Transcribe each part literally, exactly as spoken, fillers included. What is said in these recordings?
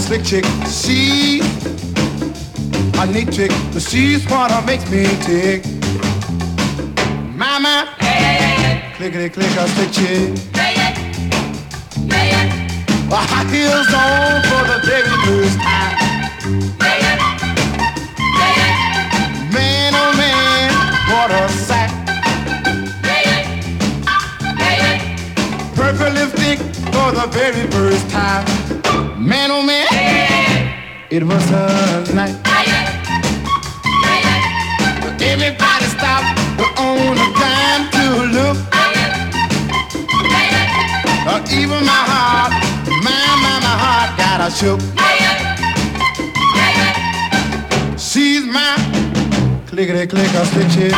slick chick. She a neat chick, but she's what makes me tick. Mama, clickety click, a slick chick. High heels on for the very first time. Man, oh man, what a sight. Purple lipstick for the very first time. Man, oh man, it was a night. Everybody stopped on the time to look. Uh, even my heart, my, my, my heart got a shook. She's my clickety clicker stick chick.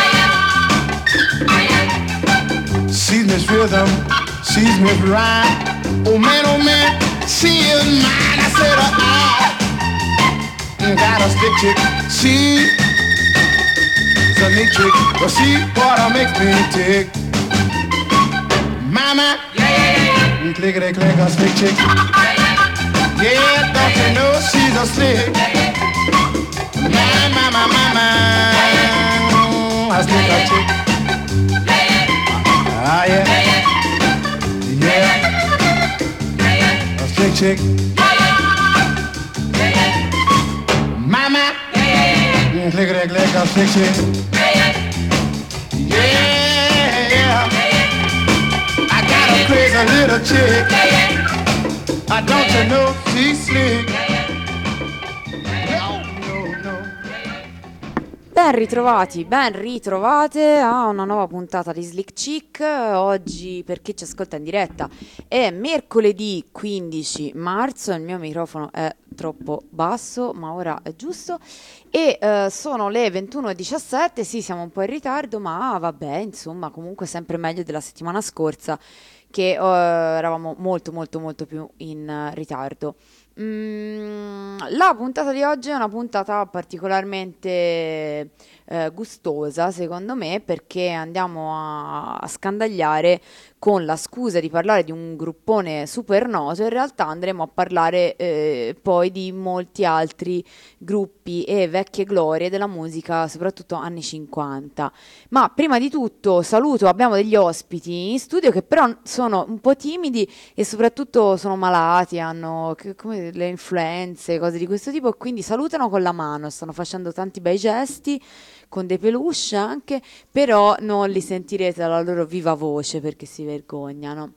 She's Miss Rhythm, she's Miss Rhyme. Oh man, oh man, she is mine. I said, uh, I got a stick chick. She's a neat chick, but she what makes me tick. Mama, clickety click, a slick chick. Yeah, don't you know she's a slick. My, my, my, my, my, a slick a chick. Ah, yeah. Yeah. A slick chick. Mama, clickety click, a slick chick. Yeah. I got a crazy little chick. I don't you know she's slick. No, no, no. Ben ritrovati, ben ritrovate a una nuova puntata di Slick Chick. Oggi, per chi ci ascolta in diretta, è mercoledì quindici marzo. Il mio microfono è troppo basso, ma ora è giusto. E eh, sono le ventuno e diciassette. Sì, siamo un po' in ritardo, ma vabbè, insomma, comunque sempre meglio della settimana scorsa, che uh, eravamo molto molto molto più in uh, ritardo. Mm, la puntata di oggi è una puntata particolarmente uh, gustosa, secondo me, perché andiamo a, a scandagliare, con la scusa di parlare di un gruppone super noto. In realtà andremo a parlare eh, poi di molti altri gruppi e vecchie glorie della musica, soprattutto anni cinquanta. Ma prima di tutto saluto, abbiamo degli ospiti in studio che però sono un po' timidi e soprattutto sono malati, hanno che, come le influenze, cose di questo tipo, quindi salutano con la mano, stanno facendo tanti bei gesti, con dei peluche anche, però non li sentirete dalla loro viva voce perché si vergognano.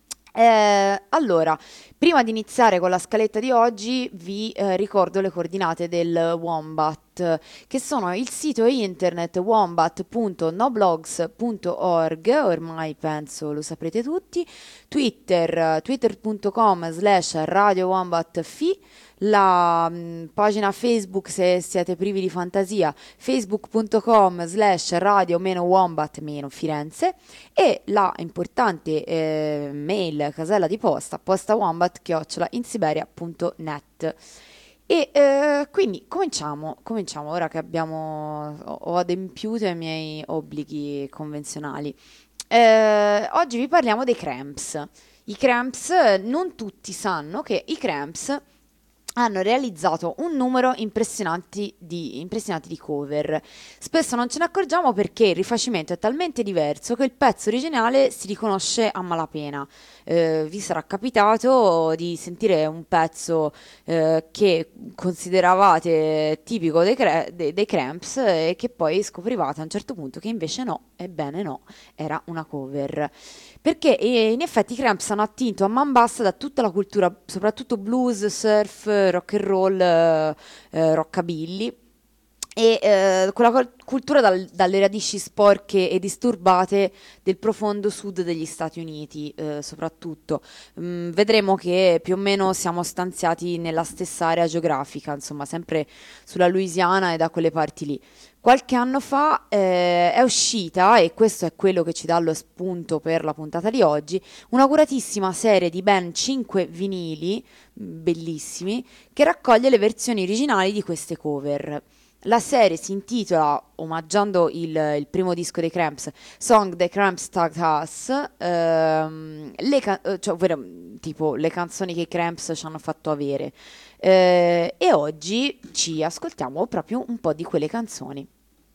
Eh, allora, prima di iniziare con la scaletta di oggi, vi eh, ricordo le coordinate del Wombat, che sono il sito internet wombat punto noblogs punto org, ormai penso lo saprete tutti, Twitter, twitter punto com slash radio wombat fi, la mh, pagina Facebook se siete privi di fantasia, facebook punto com slash radio meno wombat meno Firenze, e la importante eh, mail, casella di posta, postawombat chiocciola insiberia punto net. E eh, quindi cominciamo, cominciamo ora che abbiamo ho adempiuto ai miei obblighi convenzionali. Eh, oggi vi parliamo dei Cramps. I Cramps, non tutti sanno che i Cramps hanno realizzato un numero impressionanti di, impressionanti di cover. Spesso non ce ne accorgiamo perché il rifacimento è talmente diverso che il pezzo originale si riconosce a malapena. Eh, vi sarà capitato di sentire un pezzo eh, che consideravate tipico dei, cre- dei, dei Cramps e che poi scoprivate a un certo punto che invece no, ebbene no, era una cover. Perché eh, in effetti i Cramps hanno attinto a man bassa da tutta la cultura, soprattutto blues, surf, rock and roll, eh, eh, rockabilly, e eh, quella col- cultura dal- dalle radici sporche e disturbate del profondo sud degli Stati Uniti, eh, soprattutto. Mm, vedremo che più o meno siamo stanziati nella stessa area geografica, insomma, sempre sulla Louisiana e da quelle parti lì. Qualche anno fa eh, è uscita, e questo è quello che ci dà lo spunto per la puntata di oggi, una curatissima serie di ben cinque vinili, bellissimi, che raccoglie le versioni originali di queste cover. La serie si intitola, omaggiando il, il primo disco dei Cramps, Song The Cramps Taught Us, ehm, le ca- eh, cioè, ovvero tipo le canzoni che i Cramps ci hanno fatto avere. Eh, e oggi ci ascoltiamo proprio un po' di quelle canzoni.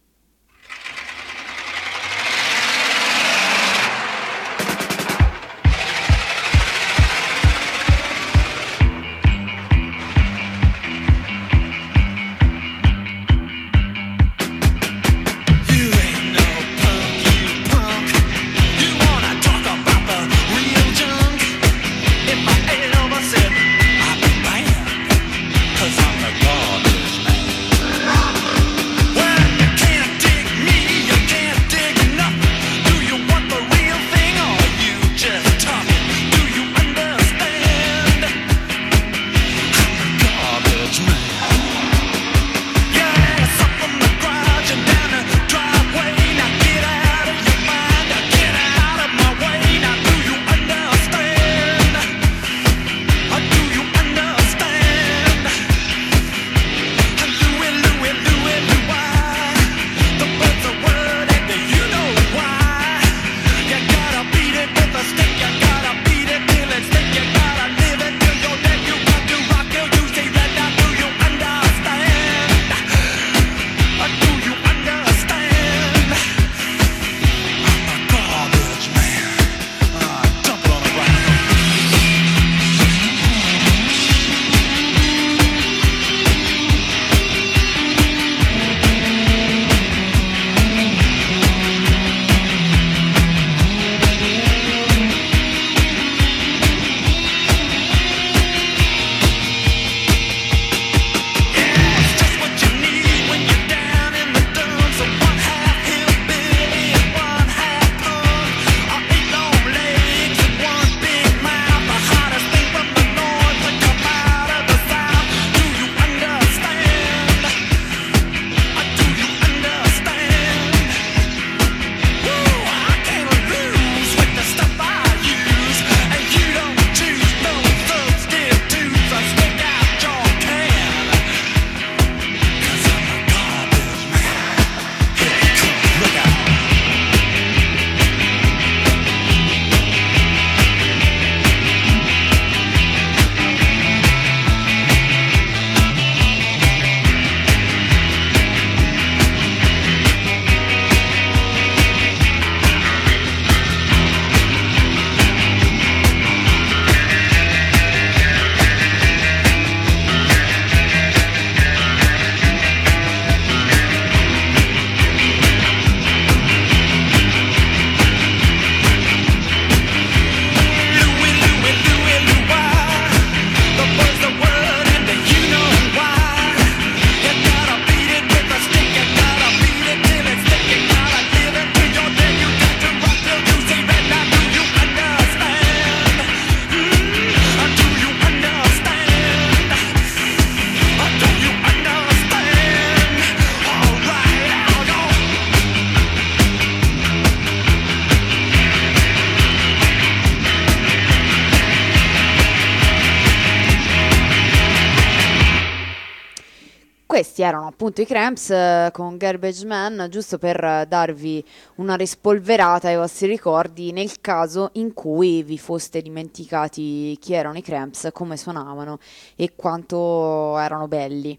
Questi erano appunto i Cramps eh, con Garbage Man, giusto per eh, darvi una rispolverata ai vostri ricordi nel caso in cui vi foste dimenticati chi erano i Cramps, come suonavano e quanto erano belli.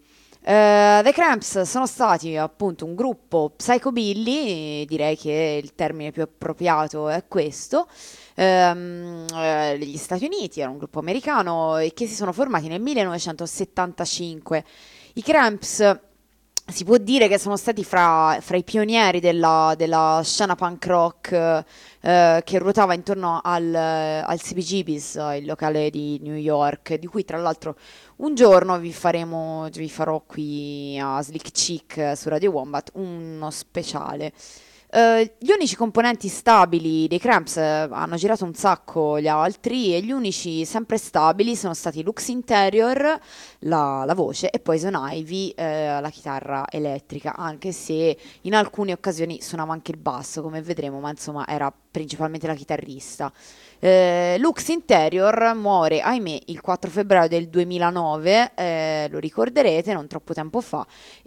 Eh, The Cramps sono stati appunto un gruppo psychobilly, direi che il termine più appropriato è questo, ehm, eh, degli Stati Uniti, era un gruppo americano e che si sono formati nel millenovecentosettantacinque. I Cramps si può dire che sono stati fra, fra i pionieri della, della scena punk rock eh, che ruotava intorno al, al C B G B's, il locale di New York, di cui tra l'altro un giorno vi faremo, vi farò qui a Slick Chick su Radio Wombat uno speciale. Eh, gli unici componenti stabili dei Cramps, eh, hanno girato un sacco gli altri, e gli unici sempre stabili sono stati Lux Interior, la, la voce, e Poison Ivy, eh, la chitarra elettrica, anche se in alcune occasioni suonava anche il basso, come vedremo, ma insomma era principalmente la chitarrista. Eh, Lux Interior muore, ahimè, il quattro febbraio del duemilanove, eh, lo ricorderete, non troppo tempo fa,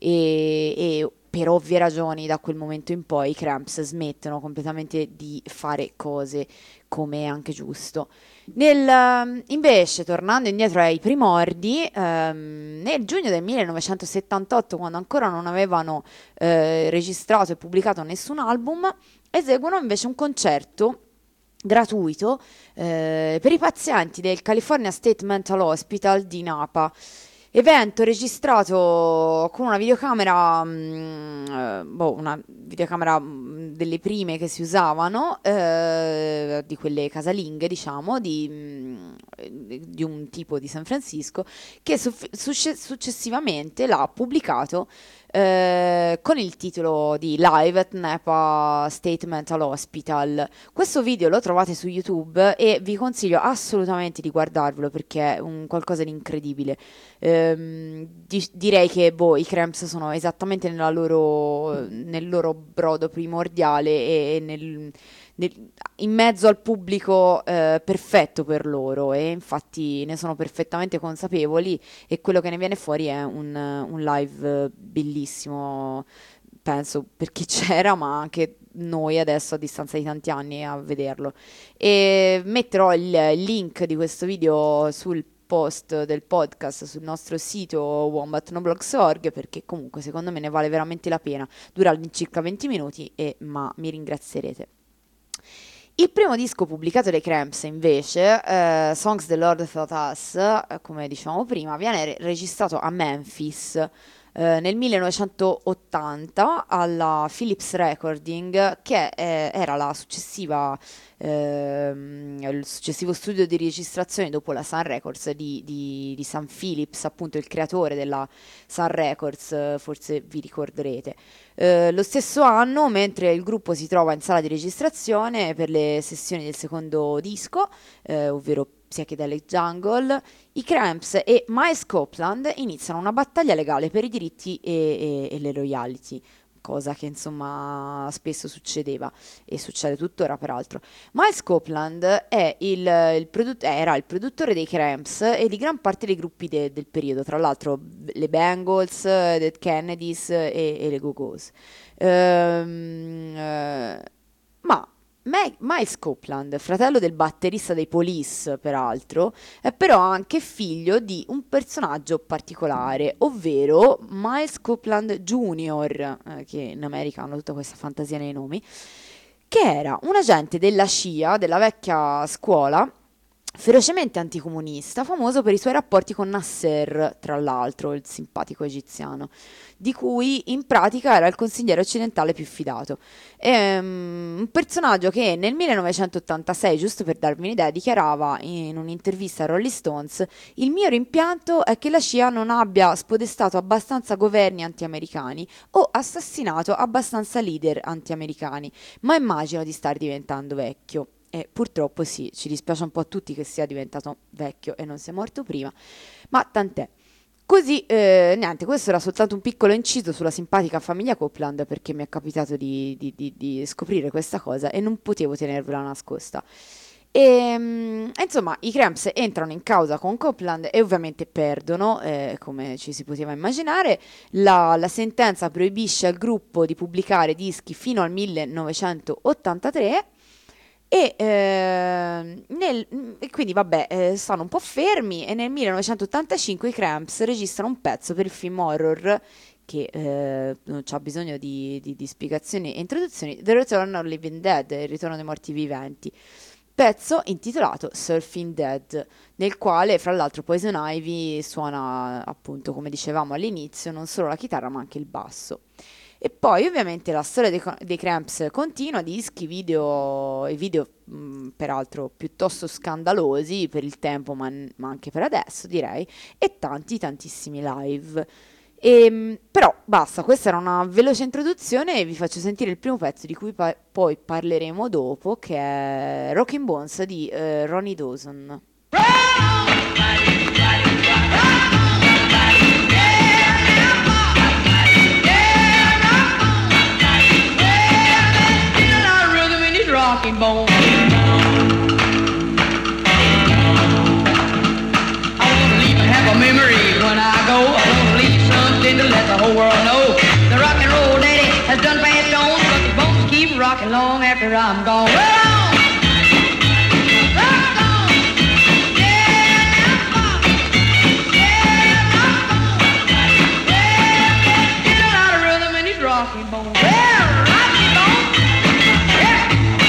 e, e per ovvie ragioni da quel momento in poi i Cramps smettono completamente di fare cose, come è anche giusto. Nel, ehm, invece, tornando indietro ai primordi, ehm, nel giugno del millenovecentosettantotto, quando ancora non avevano eh, registrato e pubblicato nessun album, eseguono invece un concerto gratuito eh, per i pazienti del California State Mental Hospital di Napa. Evento registrato con una videocamera, mm, eh, boh, una videocamera mm, delle prime che si usavano, eh, di quelle casalinghe, diciamo, di, mm, di un tipo di San Francisco, che suff- succe- successivamente l'ha pubblicato eh, con il titolo di Live at Napa State Mental Hospital. Questo video lo trovate su YouTube e vi consiglio assolutamente di guardarvelo, perché è un qualcosa di incredibile. Ehm, di- direi che boh, i Cramps sono esattamente nella loro, nel loro brodo primordiale, e, e nel, nel- in mezzo al pubblico eh, perfetto per loro, e infatti ne sono perfettamente consapevoli, e quello che ne viene fuori è un, un live bellissimo, penso per chi c'era, ma anche noi adesso a distanza di tanti anni a vederlo. E metterò il link di questo video sul post del podcast sul nostro sito wombat no blogs punto org, perché comunque secondo me ne vale veramente la pena. Dura circa venti minuti, e, ma mi ringrazierete. Il primo disco pubblicato dai Cramps, invece, eh, Songs the Lord Taught Us, eh, come dicevamo prima, viene re- registrato a Memphis eh, nel millenovecentottanta alla Philips Recording, che eh, era la successiva, ehm, il successivo studio di registrazione dopo la Sun Records di, di, di Sam Phillips, appunto il creatore della Sun Records, eh, forse vi ricorderete. Eh, lo stesso anno, mentre il gruppo si trova in sala di registrazione per le sessioni del secondo disco, eh, ovvero Psychedelic Jungle, i Cramps e Miles Copeland iniziano una battaglia legale per i diritti e, e- e le royalty, cosa che insomma spesso succedeva e succede tuttora peraltro. Miles Copeland è il, il produtt- era il produttore dei Cramps e di gran parte dei gruppi de- del periodo, tra l'altro le Bangles, eh, Dead Kennedys e, e le Go-Go's. Ehm, eh, ma Ma- Miles Copeland, fratello del batterista dei Police, peraltro, è però anche figlio di un personaggio particolare, ovvero Miles Copeland Junior, eh, che in America hanno tutta questa fantasia nei nomi, che era un agente della C I A, della vecchia scuola, ferocemente anticomunista, famoso per i suoi rapporti con Nasser, tra l'altro, il simpatico egiziano, di cui in pratica era il consigliere occidentale più fidato. Ehm, un personaggio che nel millenovecentottantasei, giusto per darvi un'idea, dichiarava in un'intervista a Rolling Stones: il mio rimpianto è che la C I A non abbia spodestato abbastanza governi anti-americani o assassinato abbastanza leader anti-americani, ma immagino di star diventando vecchio. E purtroppo sì, ci dispiace un po' a tutti che sia diventato vecchio e non sia morto prima, ma tant'è. Così, eh, niente, questo era soltanto un piccolo inciso sulla simpatica famiglia Copeland, perché mi è capitato di, di- di- di scoprire questa cosa e non potevo tenervela nascosta. E, mm, insomma, i Cramps entrano in causa con Copeland e ovviamente perdono, eh, come ci si poteva immaginare. La, la sentenza proibisce al gruppo di pubblicare dischi fino al millenovecentottantatré. E, ehm, nel- e quindi vabbè, eh, stanno un po' fermi, e nel millenovecentottantacinque i Cramps registrano un pezzo per il film horror che eh, non c'ha bisogno di, di- di spiegazioni e introduzioni: The Return of Living Dead, il ritorno dei morti viventi, pezzo intitolato Surfing Dead, nel quale fra l'altro Poison Ivy suona, appunto come dicevamo all'inizio, non solo la chitarra ma anche il basso. E poi ovviamente la storia dei, co- dei Cramps continua, dischi, video e video mh, peraltro piuttosto scandalosi per il tempo, ma, ma anche per adesso direi, e tanti tantissimi live. E, però basta, questa era una veloce introduzione e vi faccio sentire il primo pezzo di cui pa- poi parleremo dopo, che è Rockin' Bones di eh, Ronnie Dawson. Rocking bone. I wanna leave and have a memory when I go. I wanna leave something to let the whole world know. The rock and roll daddy has done passed on, but the bones keep rocking long after I'm gone. Roll on! Rock on! Yeah, rock on! Yeah, rock on! Yeah, get a lot of rhythm in his rocking bone. Well, rocking bone! Yeah!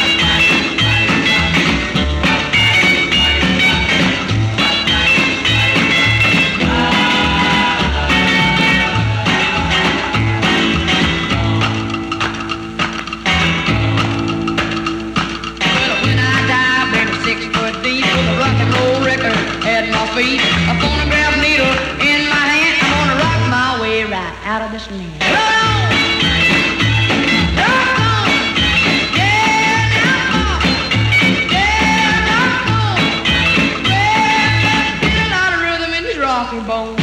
Feet, a phonograph needle in my hand. I'm gonna rock my way right out of this land. Rock on! Rock on! Yeah, rock on! Yeah, rock on! Well, get a lot of rhythm in this rocking bone.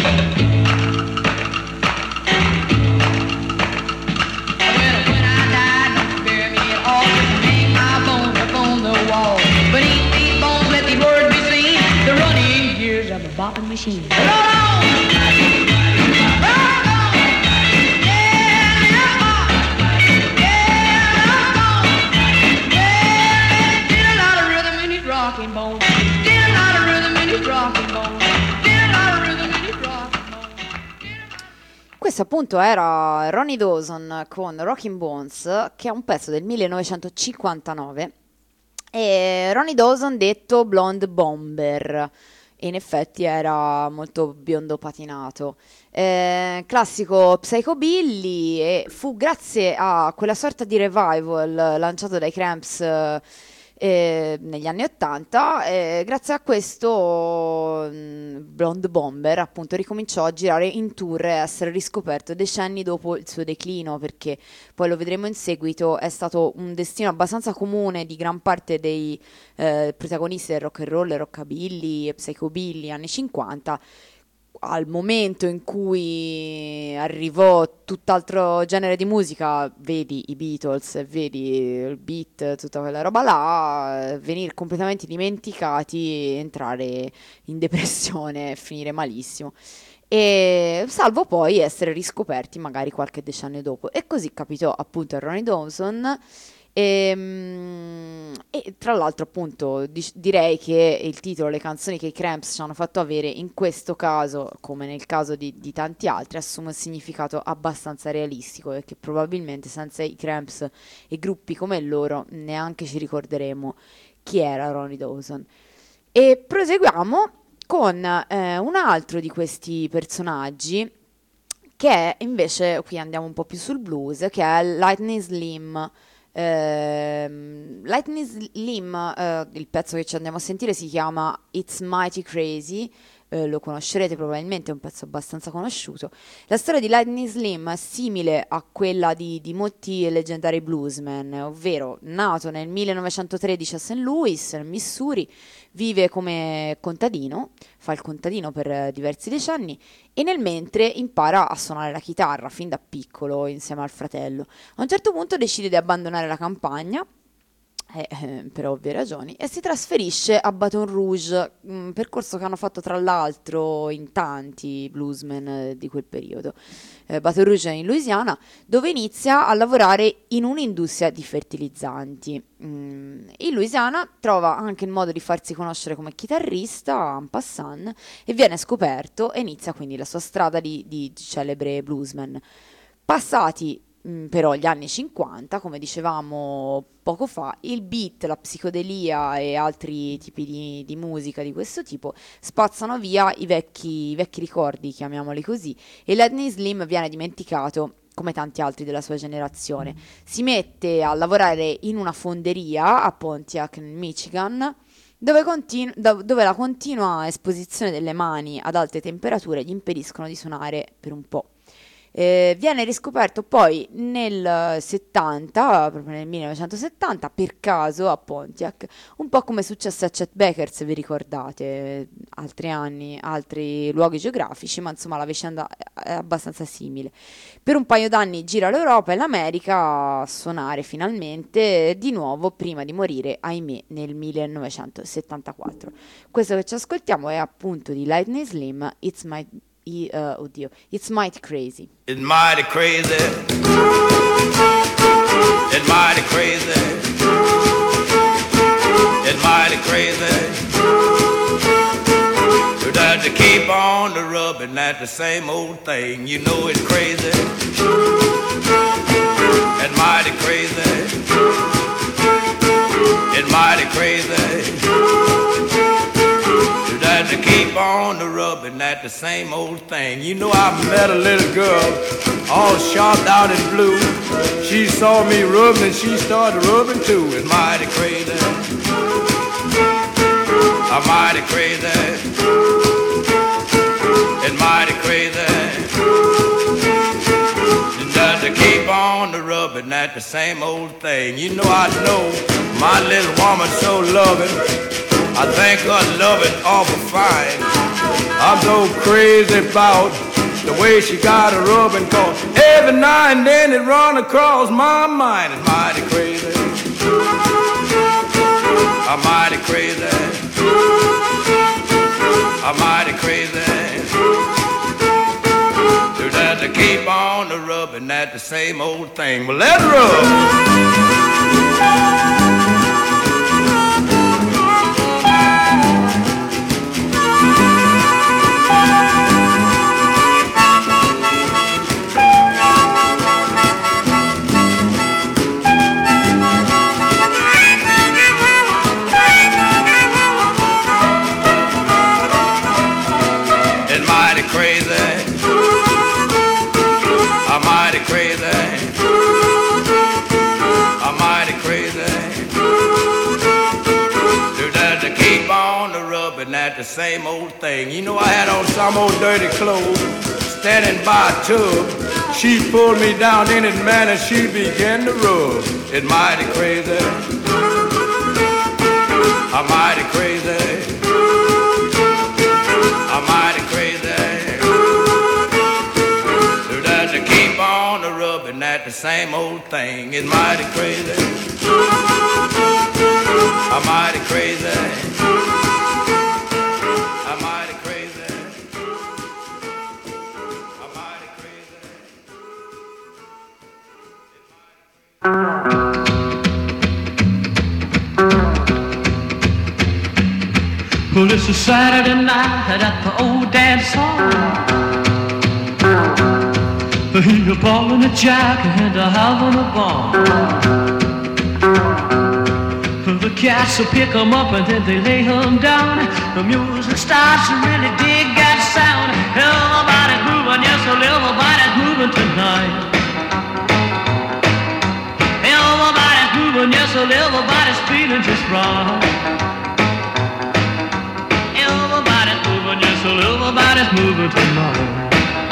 Well, when I die, don't bury me at all. Just hang my bones up on the wall. Beneath these bones, let these words be seen. The running gears of a bopping machine. Roll on! Rock on! Yeah, rock on! Yeah, rock on! Yeah, get a lot of rhythm in his rocking bone. Get a lot of rhythm in his rocking bone. Get a lot of rhythm in his rocking bone. Questo appunto era Ronnie Dawson con Rockin' Bones, che è un pezzo del millenovecentocinquantanove. E Ronnie Dawson detto Blonde Bomber, e in effetti era molto biondo patinato, eh, classico psychobilly, e fu grazie a quella sorta di revival lanciato dai Cramps eh, eh, negli anni ottanta, eh, grazie a questo mh, Blonde Bomber appunto ricominciò a girare in tour e a essere riscoperto decenni dopo il suo declino, perché poi lo vedremo in seguito, è stato un destino abbastanza comune di gran parte dei eh, protagonisti del rock and roll, rockabilly e psychobilly anni cinquanta. Al momento in cui arrivò tutt'altro genere di musica, vedi i Beatles, vedi il beat, tutta quella roba là, venire completamente dimenticati, entrare in depressione e finire malissimo. E salvo poi essere riscoperti magari qualche decennio dopo. E così capitò appunto a Ronnie Dawson. E, mm, e tra l'altro appunto di- direi che il titolo, le canzoni che i Cramps ci hanno fatto avere in questo caso, come nel caso di, di tanti altri, assume un significato abbastanza realistico, e che probabilmente senza i Cramps e gruppi come loro neanche ci ricorderemo chi era Ronnie Dawson. E proseguiamo con eh, un altro di questi personaggi, che è invece, qui andiamo un po' più sul blues, che è Lightning Slim. Ehm, Lightning Slim, eh, il pezzo che ci andiamo a sentire si chiama It's Mighty Crazy, eh, lo conoscerete probabilmente, è un pezzo abbastanza conosciuto. La storia di Lightning Slim è simile a quella di, di molti leggendari bluesmen, ovvero nato nel millenovecentotredici a Saint Louis, nel Missouri, vive come contadino, fa il contadino per eh, diversi decenni, e nel mentre impara a suonare la chitarra fin da piccolo insieme al fratello. A un certo punto decide di abbandonare la campagna, eh, eh, per ovvie ragioni, e si trasferisce a Baton Rouge, un percorso che hanno fatto tra l'altro in tanti bluesmen eh, di quel periodo. Eh, Baton Rouge è in Louisiana, dove inizia a lavorare in un'industria di fertilizzanti. Mm, in Louisiana trova anche il modo di farsi conoscere come chitarrista en passant, e viene scoperto, e inizia quindi la sua strada di, di celebre bluesman. Passati mh, però gli anni cinquanta, come dicevamo poco fa, il beat, la psicodelia e altri tipi di, di musica di questo tipo spazzano via i vecchi, i vecchi ricordi, chiamiamoli così, e Lightning Slim viene dimenticato come tanti altri della sua generazione. Si mette a lavorare in una fonderia a Pontiac, nel Michigan, dove, continu- da- dove la continua esposizione delle mani ad alte temperature gli impediscono di suonare per un po'. Eh, viene riscoperto poi nel settanta, proprio nel millenovecentosettanta, per caso a Pontiac, un po' come è successo a Chet Baker, se vi ricordate, eh, altri anni, altri luoghi geografici, ma insomma la vicenda è abbastanza simile. Per un paio d'anni gira l'Europa e l'America a suonare finalmente di nuovo prima di morire, ahimè, nel millenovecentosettantaquattro. Questo che ci ascoltiamo è appunto di Lightning Slim, It's My I, uh, oddio, It's Mighty Crazy. It's mighty crazy. It's mighty crazy. It's mighty crazy. You got to keep on the rubbing at the same old thing. You know it's crazy. It's mighty crazy. It's mighty crazy. To keep on the rubbing at the same old thing. You know, I met a little girl all sharped out in blue. She saw me rubbing and she started rubbing too. It's mighty crazy. I'm mighty crazy. It's mighty crazy. You got to keep on the rubbing at the same old thing. You know, I know my little woman so loving. I think her love is awful fine. I'm so crazy about the way she got a rubbing, cause every now and then it run across my mind. It's mighty crazy. I'm mighty crazy. I'm mighty crazy. You got to keep on the rubbing at the same old thing. Well, let's rub. At the same old thing. You know, I had on some old dirty clothes, standing by a tub. She pulled me down in it, man, and she began to rub. It's mighty crazy. I'm mighty crazy. I'm mighty crazy. You got to keep on the rubbing at the same old thing. It's mighty crazy. I'm mighty crazy. Well, it's a Saturday night at the old dance hall. He's a ball and a jack and a having a ball. The cats will pick 'em up and then they lay 'em down. The music starts to really dig that sound. Everybody's moving, yes, well, everybody's moving tonight. Everybody's moving, yes, well, everybody's feeling just right. Yes, well, everybody's moving tonight.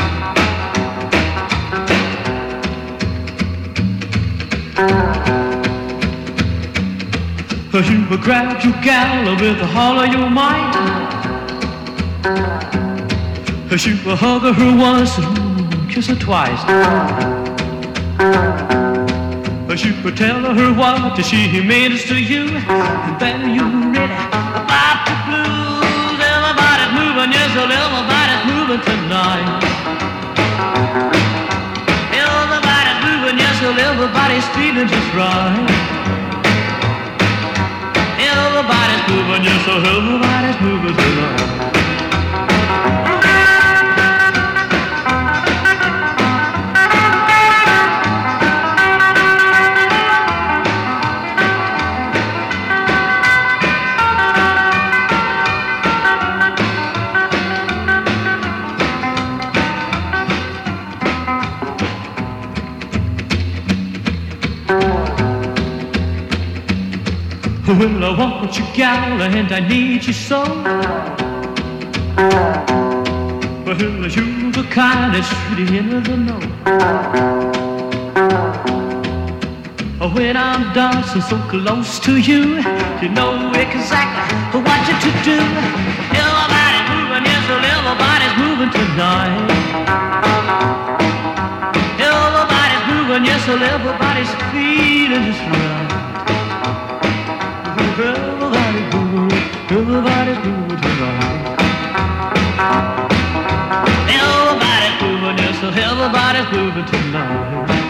You grab your gal with all of your might. You hug her once and kiss her twice. You tell her what she means to you, and then you're ready about the blues. Everybody's moving, yes, well, everybody's moving tonight. Everybody's moving, yes, well, everybody's feeling just right. Everybody's moving, yes, so everybody's moving tonight. Well, I want you, gal, and I need you so. Well, you're the kind that's really in the know. When I'm dancing so close to you, you know exactly what you to do. Everybody's moving, yes, well, everybody's moving tonight. Everybody's moving, yes, well, everybody's feeling just right. Everybody's moving, everybody's moving tonight. Everybody's moving, yes, well, everybody's moving tonight.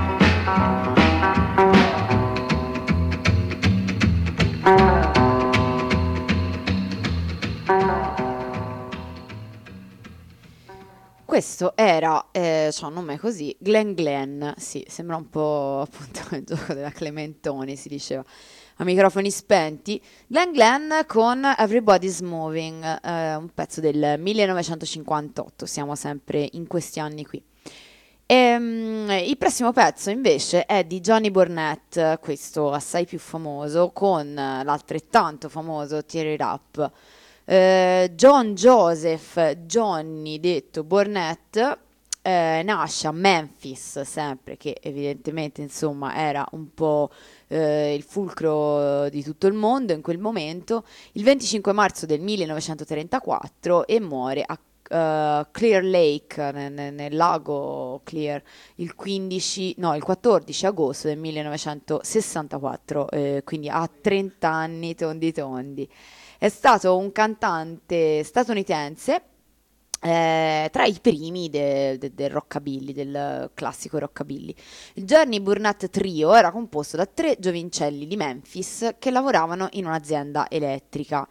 Questo era, eh, c'ha un nome così, Glen Glen, sì, sembra un po' appunto il gioco della Clementoni, si diceva, a microfoni spenti. Glen Glen con Everybody's Moving, eh, un pezzo del millenovecentocinquantotto, siamo sempre in questi anni qui. Ehm, il prossimo pezzo invece è di Johnny Burnett, questo assai più famoso, con l'altrettanto famoso Tear It Up. Uh, John Joseph Johnny detto Burnett eh, nasce a Memphis, sempre, che evidentemente insomma era un po' eh, il fulcro di tutto il mondo in quel momento, il venticinque marzo del millenovecentotrentaquattro, e muore a uh, Clear Lake, nel, nel lago Clear, il quindici, no, il quattordici agosto del millenovecentosessantaquattro, eh, quindi a trenta anni tondi tondi. È stato un cantante statunitense, eh, tra i primi de, de, del rockabilly, del classico rockabilly. Il Johnny Burnett Trio era composto da tre giovincelli di Memphis che lavoravano in un'azienda elettrica.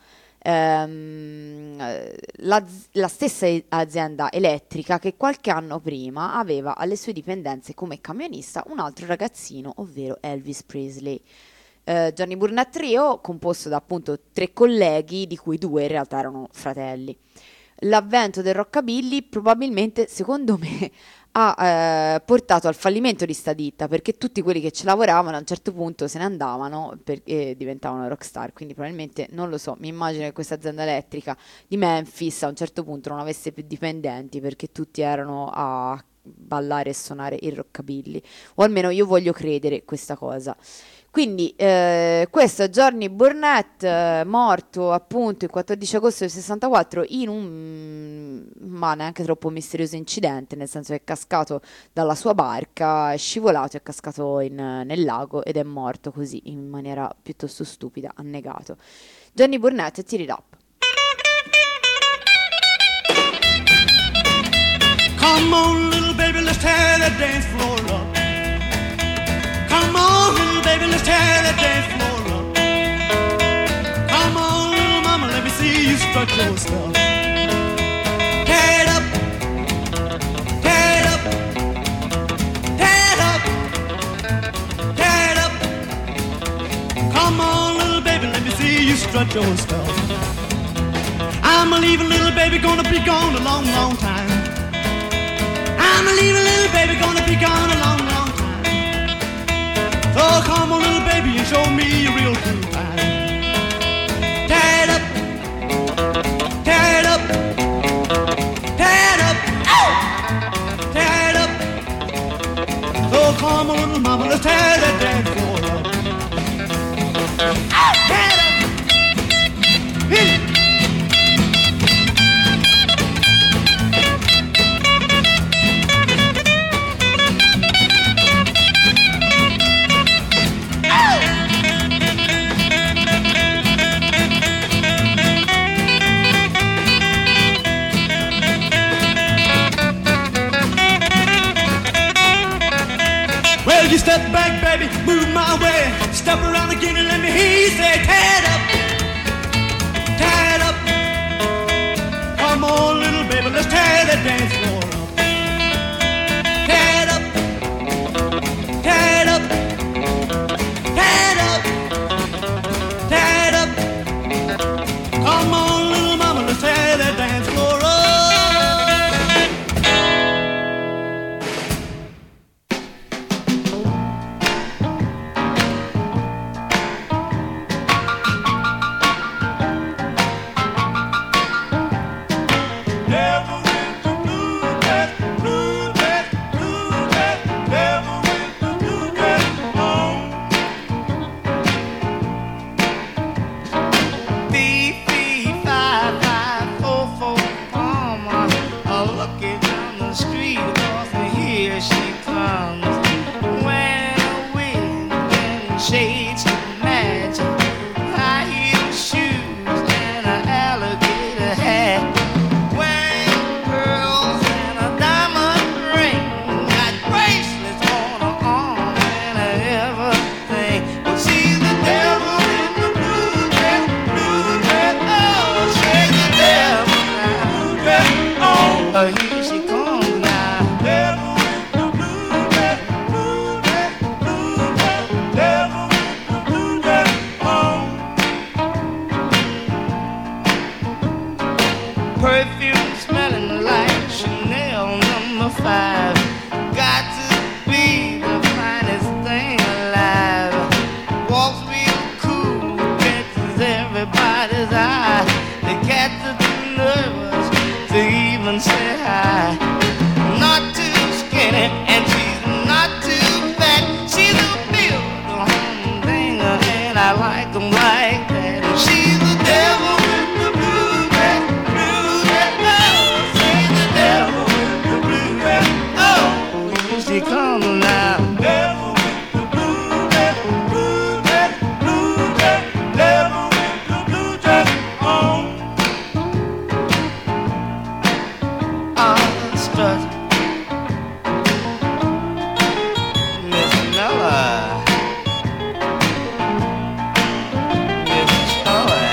Ehm, la, la stessa azienda elettrica che qualche anno prima aveva alle sue dipendenze come camionista un altro ragazzino, ovvero Elvis Presley. Uh, Johnny Burnett Trio, composto da appunto tre colleghi, di cui due in realtà erano fratelli. L'avvento del rockabilly probabilmente, secondo me, ha uh, portato al fallimento di sta ditta, perché tutti quelli che ci lavoravano a un certo punto se ne andavano per, e diventavano rockstar. Quindi probabilmente, non lo so, mi immagino che questa azienda elettrica di Memphis a un certo punto non avesse più dipendenti, perché tutti erano a ballare e suonare il rockabilly, o almeno io voglio credere questa cosa. Quindi eh, questo è Johnny Burnett, eh, morto appunto il quattordici agosto del sessantaquattro in un, ma neanche troppo misterioso incidente, nel senso che è cascato dalla sua barca, è scivolato, è cascato in, nel lago ed è morto così, in maniera piuttosto stupida, annegato. Johnny Burnett, Tear It Up. Come on, little baby, let's tear that dance floor up. Come on, little baby, let's tear that dance floor up. Come on, little mama, let me see you strut your stuff. Tear it up, tear it up, tear it up, tear it up. Come on, little baby, let me see you strut your stuff. I'm a leaving, little baby, gonna be gone a long, long time. I'm a leaving, little baby, gonna be gone a long, long time. So come on, little baby, and show me a real cool time. Tear it up, tear it up, tear it up, oh! Tear it up. So come on, little mama, let's tear that dance floor up. Oh! Tear it up. Hit it. You step back, baby, move my way. Step around again and let me hear you say, tear it up, tear it up. Come on, little baby, let's tear that dance floor up. Tear it up, tear it up, tear it up, tear it up. Come on, little mama, let's tear that dance floor up. Never went to blue. on now. Devil with the blue dress, blue dress, blue dress. Devil with the blue dress on. I'm strut. Miss Nella. Miss Troy.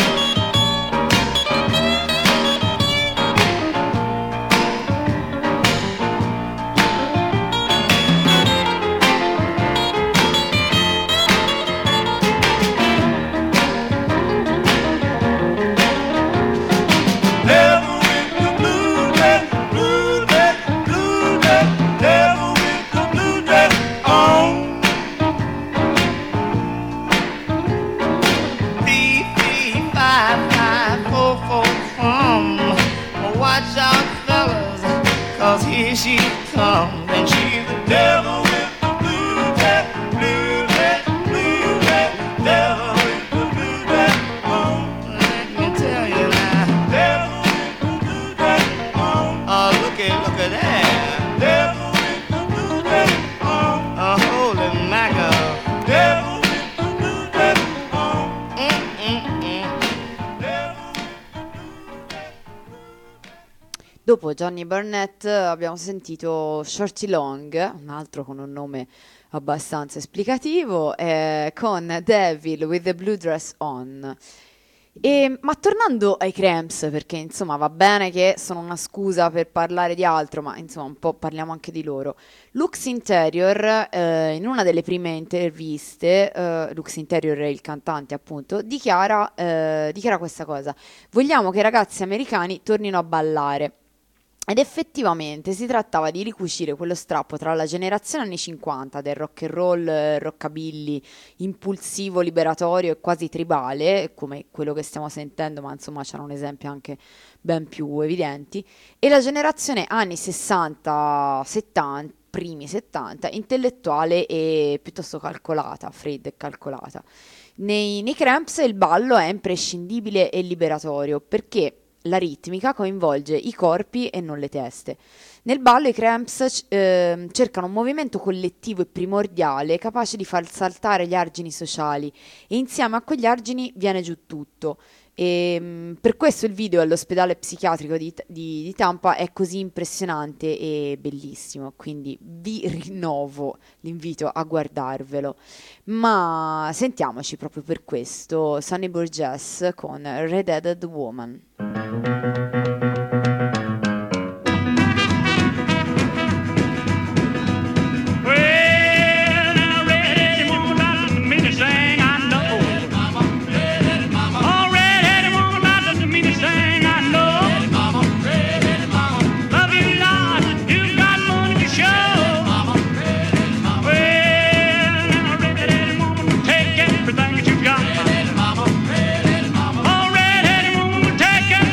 Devil with the blue dress, blue dress, blue dress. Devil with the blue dress on. Three, three, five, five, four, four, from. Watch out, fellas, 'cause here she comes, and she's the devil with the blue dress, blue dress, blue dress. Devil with the blue dress on. Let me tell you now. Devil with the blue dress on. Oh, looky, look at that. Devil with the blue dress on. Oh, holy mackerel. Devil with the blue dress on. Mm-mm-mm. Devil with the blue dress. Dopo Johnny Burnett abbiamo sentito Shorty Long, un altro con un nome abbastanza esplicativo, eh, con Devil with the Blue Dress On. E, ma tornando ai Cramps, perché insomma va bene che sono una scusa per parlare di altro, ma insomma un po' parliamo anche di loro. Lux Interior, eh, in una delle prime interviste, eh, Lux Interior è il cantante appunto, dichiara, eh, dichiara questa cosa: vogliamo che i ragazzi americani tornino a ballare. Ed effettivamente si trattava di ricucire quello strappo tra la generazione anni cinquanta del rock and roll, eh, rockabilly, impulsivo, liberatorio e quasi tribale, come quello che stiamo sentendo, ma insomma c'era un esempio anche ben più evidenti, e la generazione anni sessanta settanta, primi settanta, intellettuale e piuttosto calcolata, fredda e calcolata. Nei, nei Cramps il ballo è imprescindibile e liberatorio, perché la ritmica coinvolge i corpi e non le teste. Nel ballo i Cramps eh, cercano un movimento collettivo e primordiale capace di far saltare gli argini sociali, e insieme a quegli argini viene giù tutto. E, mh, per questo il video all'ospedale psichiatrico di, di, di Tampa è così impressionante e bellissimo, quindi vi rinnovo l'invito a guardarvelo. Ma sentiamoci proprio per questo Sonny Burgess con Red-Headed Woman. Take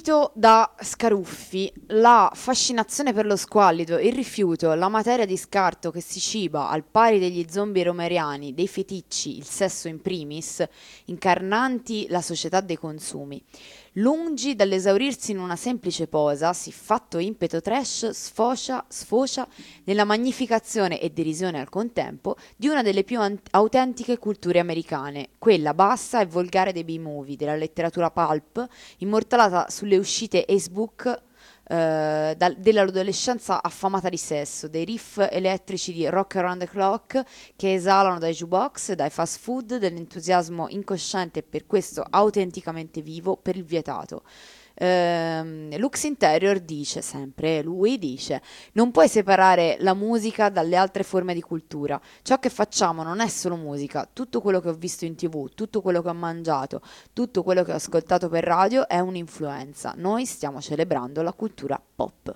Partito da Scaruffi, la fascinazione per lo squallido, il rifiuto, la materia di scarto che si ciba al pari degli zombie romeriani, dei feticci, il sesso in primis, incarnanti la società dei consumi. Lungi dall'esaurirsi in una semplice posa, siffatto impeto trash sfocia, sfocia nella magnificazione e derisione al contempo di una delle più ant- autentiche culture americane, quella bassa e volgare dei B-movie, della letteratura pulp, immortalata sulle uscite Facebook eh, dal- dell'adolescenza affamata di sesso, dei riff elettrici di Rock Around the Clock che esalano dai jukebox, dai fast food, dell'entusiasmo incosciente e per questo autenticamente vivo per il vietato. Ehm, Lux Interior dice, sempre lui dice, non puoi separare la musica dalle altre forme di cultura. Ciò che facciamo non è solo musica, tutto quello che ho visto in tv, tutto quello che ho mangiato, tutto quello che ho ascoltato per radio è un'influenza. Noi stiamo celebrando la cultura pop.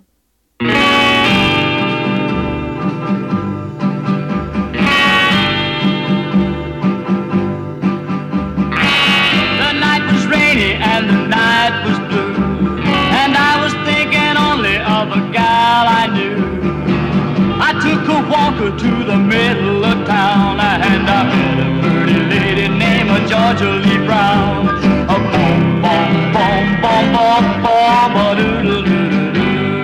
The night was rainy and the night was blue, and I was thinking only of a gal I knew. I took a walker to the middle of town, and I met a pretty lady named Georgia Lee Brown. A boom, boom, boom, boom, boom, boom, a doodle doodle doo.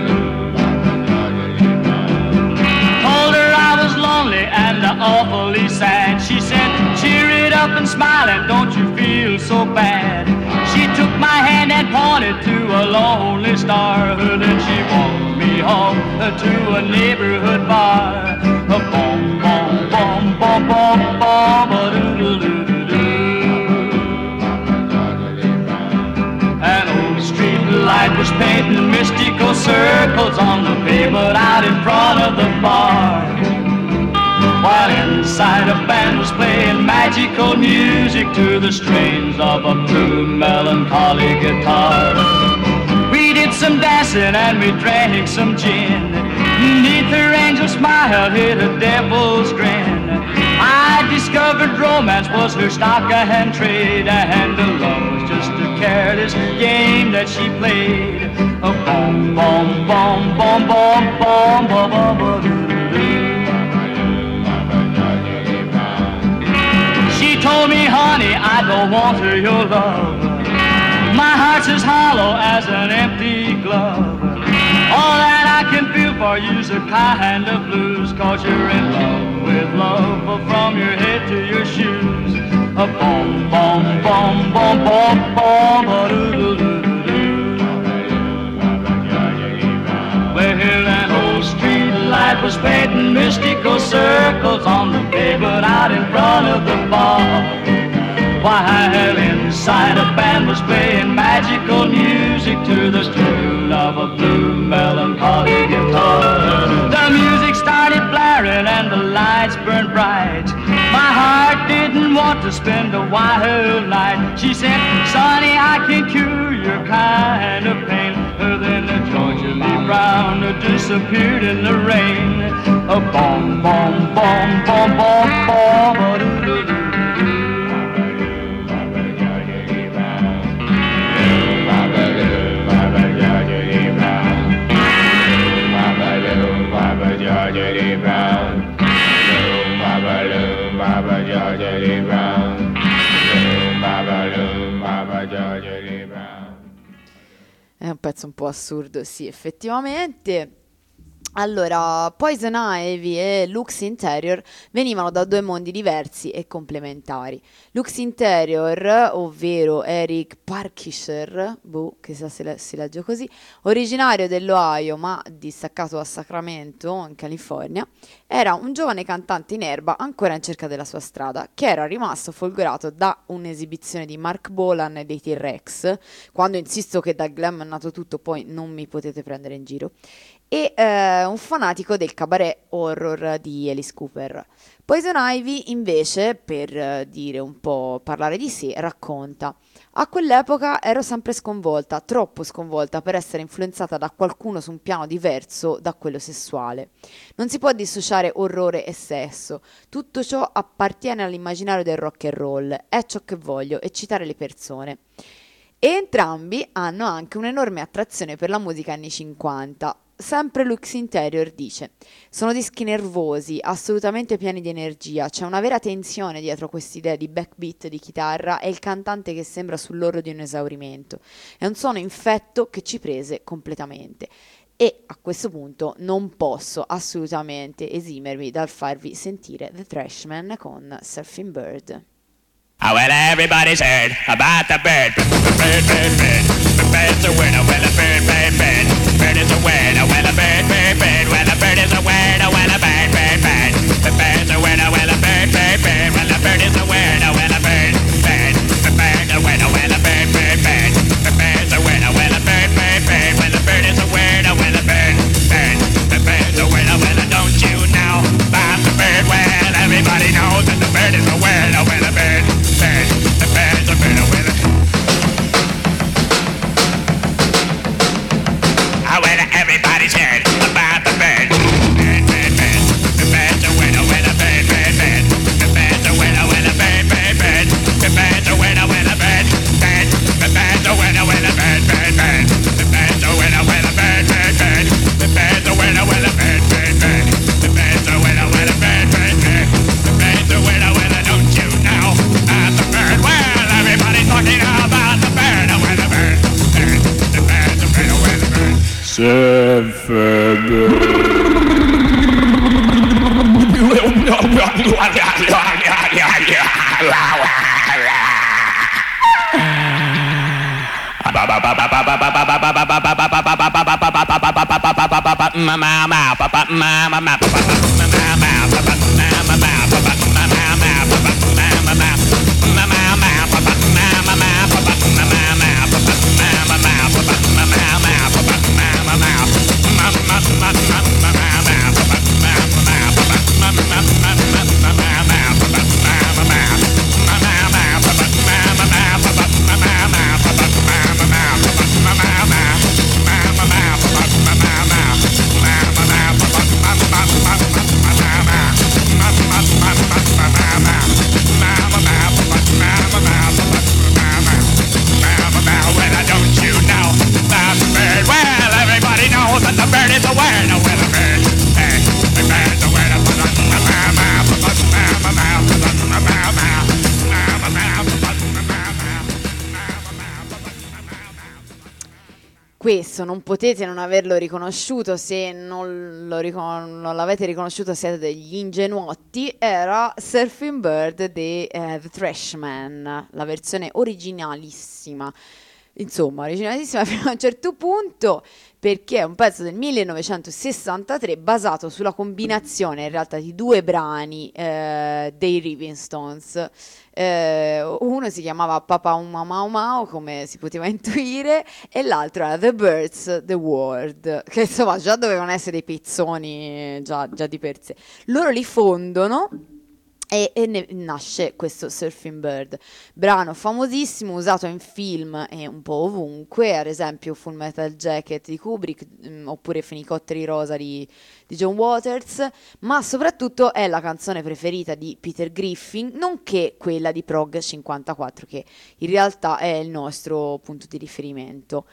Told her I was lonely and awfully sad. She said, cheer it up and smile and don't you feel so bad. She took my hand and pointed to a lonely star, then she walked me home to a neighborhood bar. A boom, boom, boom, boom, boom, boom, a doodle doodle doo. An old street light was painting mystical circles on the pavement out in front of the bar, while inside a band was playing magical music to the strains of a blue melancholy guitar. We did some dancing and we drank some gin. Neath her angel smile hid a devil's grin. I discovered romance was her stock and trade, and love was just a careless game that she played. A boom, boom, boom, boom, boom, boom, boom, boom, boom, boom. She told me, honey, I don't want your love. My heart's as hollow as an empty glove. All that I can feel for you's a kind of blues, 'cause you're in love with love from your head to your shoes. A boom, boom, boom, boom, boom, boom, a doodle doodle doo. Well, an old street light was painting mystical circles on the pavement out in front of the bar, while inside a band was playing magical music to the tune of a blue melancholy guitar. The music started blaring and the lights burned bright. My heart didn't want to spend a wild night. She said, Sonny, I can cure your kind of pain. Then the Georgia Lee Brown disappeared in the rain. A boom, boom, boom, boom, boom, boom, a doodle doo. È un pezzo un po' assurdo, sì, effettivamente. Allora, Poison Ivy e Lux Interior venivano da due mondi diversi e complementari. Lux Interior, ovvero Eric Parkisher, boh, che sa se le- si legge così, originario dell'Ohio ma distaccato a Sacramento, in California, era un giovane cantante in erba ancora in cerca della sua strada, che era rimasto folgorato da un'esibizione di Mark Bolan e dei T-Rex. Quando insisto che dal glam è nato tutto, poi non mi potete prendere in giro. E eh, un fanatico del cabaret horror di Alice Cooper. Poison Ivy invece, per eh, dire un po', parlare di sé, racconta: a quell'epoca ero sempre sconvolta, troppo sconvolta per essere influenzata da qualcuno su un piano diverso da quello sessuale. Non si può dissociare orrore e sesso, tutto ciò appartiene all'immaginario del rock and roll, è ciò che voglio, eccitare le persone. E entrambi hanno anche un'enorme attrazione per la musica anni cinquanta. Sempre Lux Interior dice: sono dischi nervosi, assolutamente pieni di energia, c'è una vera tensione dietro quest'idea di backbeat di chitarra e il cantante che sembra sull'orlo di un esaurimento. È un suono infetto che ci prese completamente. E a questo punto non posso assolutamente esimermi dal farvi sentire The Trashman con Surfing Bird. Oh, well, everybody's heard about the bird. Bird, bird, bird. The bird's a winner. Well, a bird, bird, bird. Bird is a winner. Well, a bird, bird, bird. Well, a bird is a winner. Well, a bird, bird, bird. The bird's a winner. Well, a bird, bird, bird. Well, a bird is a winner. Well, a bird, bird. The bird's a winner. Well, a bird, bird, bird. The bird's a winner. Well, a bird, bird, bird. Well, a bird is a winner. Well, a bird, bird. The bird's a winner. Well, don't you know about the bird? Well, everybody knows that the bird is a winner. Well, a bird. Bird, the bird's a winner with it. Oh, well, everybody's heard about the bird. Bird, bird, bird. The bird's a winner with a bird, bird, bird. The bird's a winner with a bird, bird, bird. The bird's a winner with a bird, bird. The bird's a winner with a bird, bird, bird. The bird's a winner with a bird, bird, bird. The bird's a winner with a bird, bird, bird. The bird's a winner with a bird, bird, bird. The bird's a winner with a, don't you know? The bird, well, everybody's talking about the bird, oh, well, the bird, bird, the bird, the bird, oh, well, the bird. Questo non potete non averlo riconosciuto, se non, lo ricon- non l'avete riconosciuto siete degli ingenuotti. Era Surfing Bird di eh, The Trashman, la versione originalissima, insomma originalissima fino a un certo punto, perché è un pezzo del millenovecentosessantatré basato sulla combinazione in realtà di due brani eh, dei Rolling Stones. Eh, uno si chiamava Papa Un Mau Mau Mau, come si poteva intuire, e l'altro era The Birds, The World, che insomma già dovevano essere dei pezzoni già, già di per sé. Loro li fondono e, e ne nasce questo Surfing Bird, brano famosissimo, usato in film e un po' ovunque, ad esempio Full Metal Jacket di Kubrick, mh, oppure Fenicotteri Rosa di, di John Waters, ma soprattutto è la canzone preferita di Peter Griffin, nonché quella di Prog cinquantaquattro, che in realtà è il nostro punto di riferimento.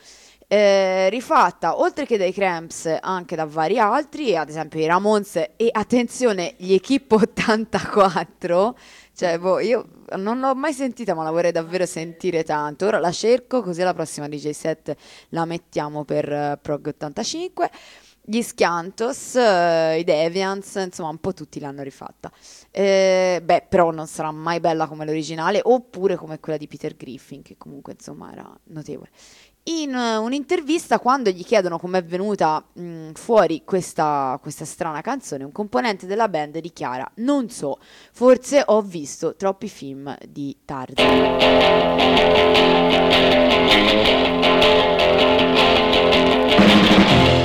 Eh, rifatta oltre che dai Cramps anche da vari altri, ad esempio i Ramones e attenzione gli Equipe ottantaquattro, cioè boh, io non l'ho mai sentita ma la vorrei davvero sentire tanto, ora la cerco così la prossima D J set la mettiamo per uh, Prog ottantacinque. Gli Schiantos, uh, i Deviants, insomma un po' tutti l'hanno rifatta, eh, beh però non sarà mai bella come l'originale oppure come quella di Peter Griffin, che comunque insomma era notevole. In uh, un'intervista, quando gli chiedono com'è venuta mh, fuori questa, questa strana canzone, un componente della band dichiara: non so, forse ho visto troppi film di Tarzan.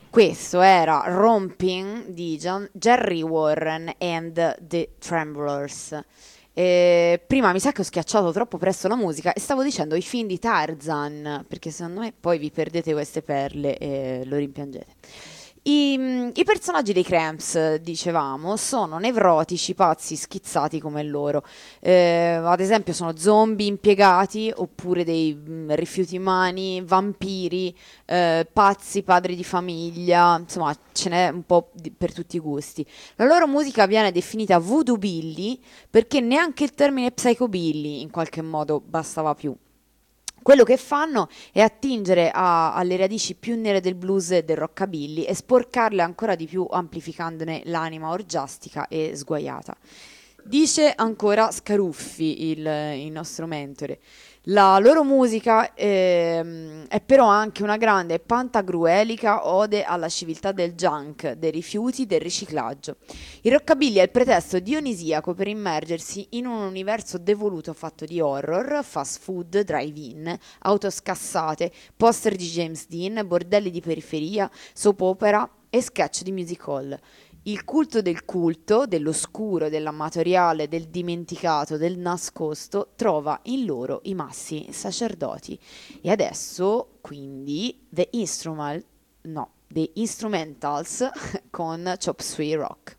Questo era Romping di John- Jerry Warren and the Tremblers. Eh, prima mi sa che ho schiacciato troppo presto la musica e stavo dicendo i film di Tarzan, perché secondo me poi vi perdete queste perle e lo rimpiangete. I, I personaggi dei Cramps, dicevamo, sono nevrotici, pazzi, schizzati come loro. Eh, ad esempio sono zombie impiegati, oppure dei mm, rifiuti umani, vampiri, eh, pazzi, padri di famiglia, insomma ce n'è un po' di- per tutti i gusti. La loro musica viene definita voodoo billy perché neanche il termine psychobilly in qualche modo bastava più. Quello che fanno è attingere a- alle radici più nere del blues e del rockabilly e sporcarle ancora di più, amplificandone l'anima orgiastica e sguaiata. Dice ancora Scaruffi, il, il nostro mentore. La loro musica ehm, è però anche una grande e pantagruelica ode alla civiltà del junk, dei rifiuti, del riciclaggio. Il rockabilly è il pretesto dionisiaco per immergersi in un universo devoluto fatto di horror, fast food, drive-in, auto scassate, poster di James Dean, bordelli di periferia, soap opera e sketch di music hall. Il culto del culto, dell'oscuro, dell'amatoriale, del dimenticato, del nascosto, trova in loro i massi sacerdoti. E adesso, quindi, The Instrumental, no, The Instrumentals con Chop Suey Rock.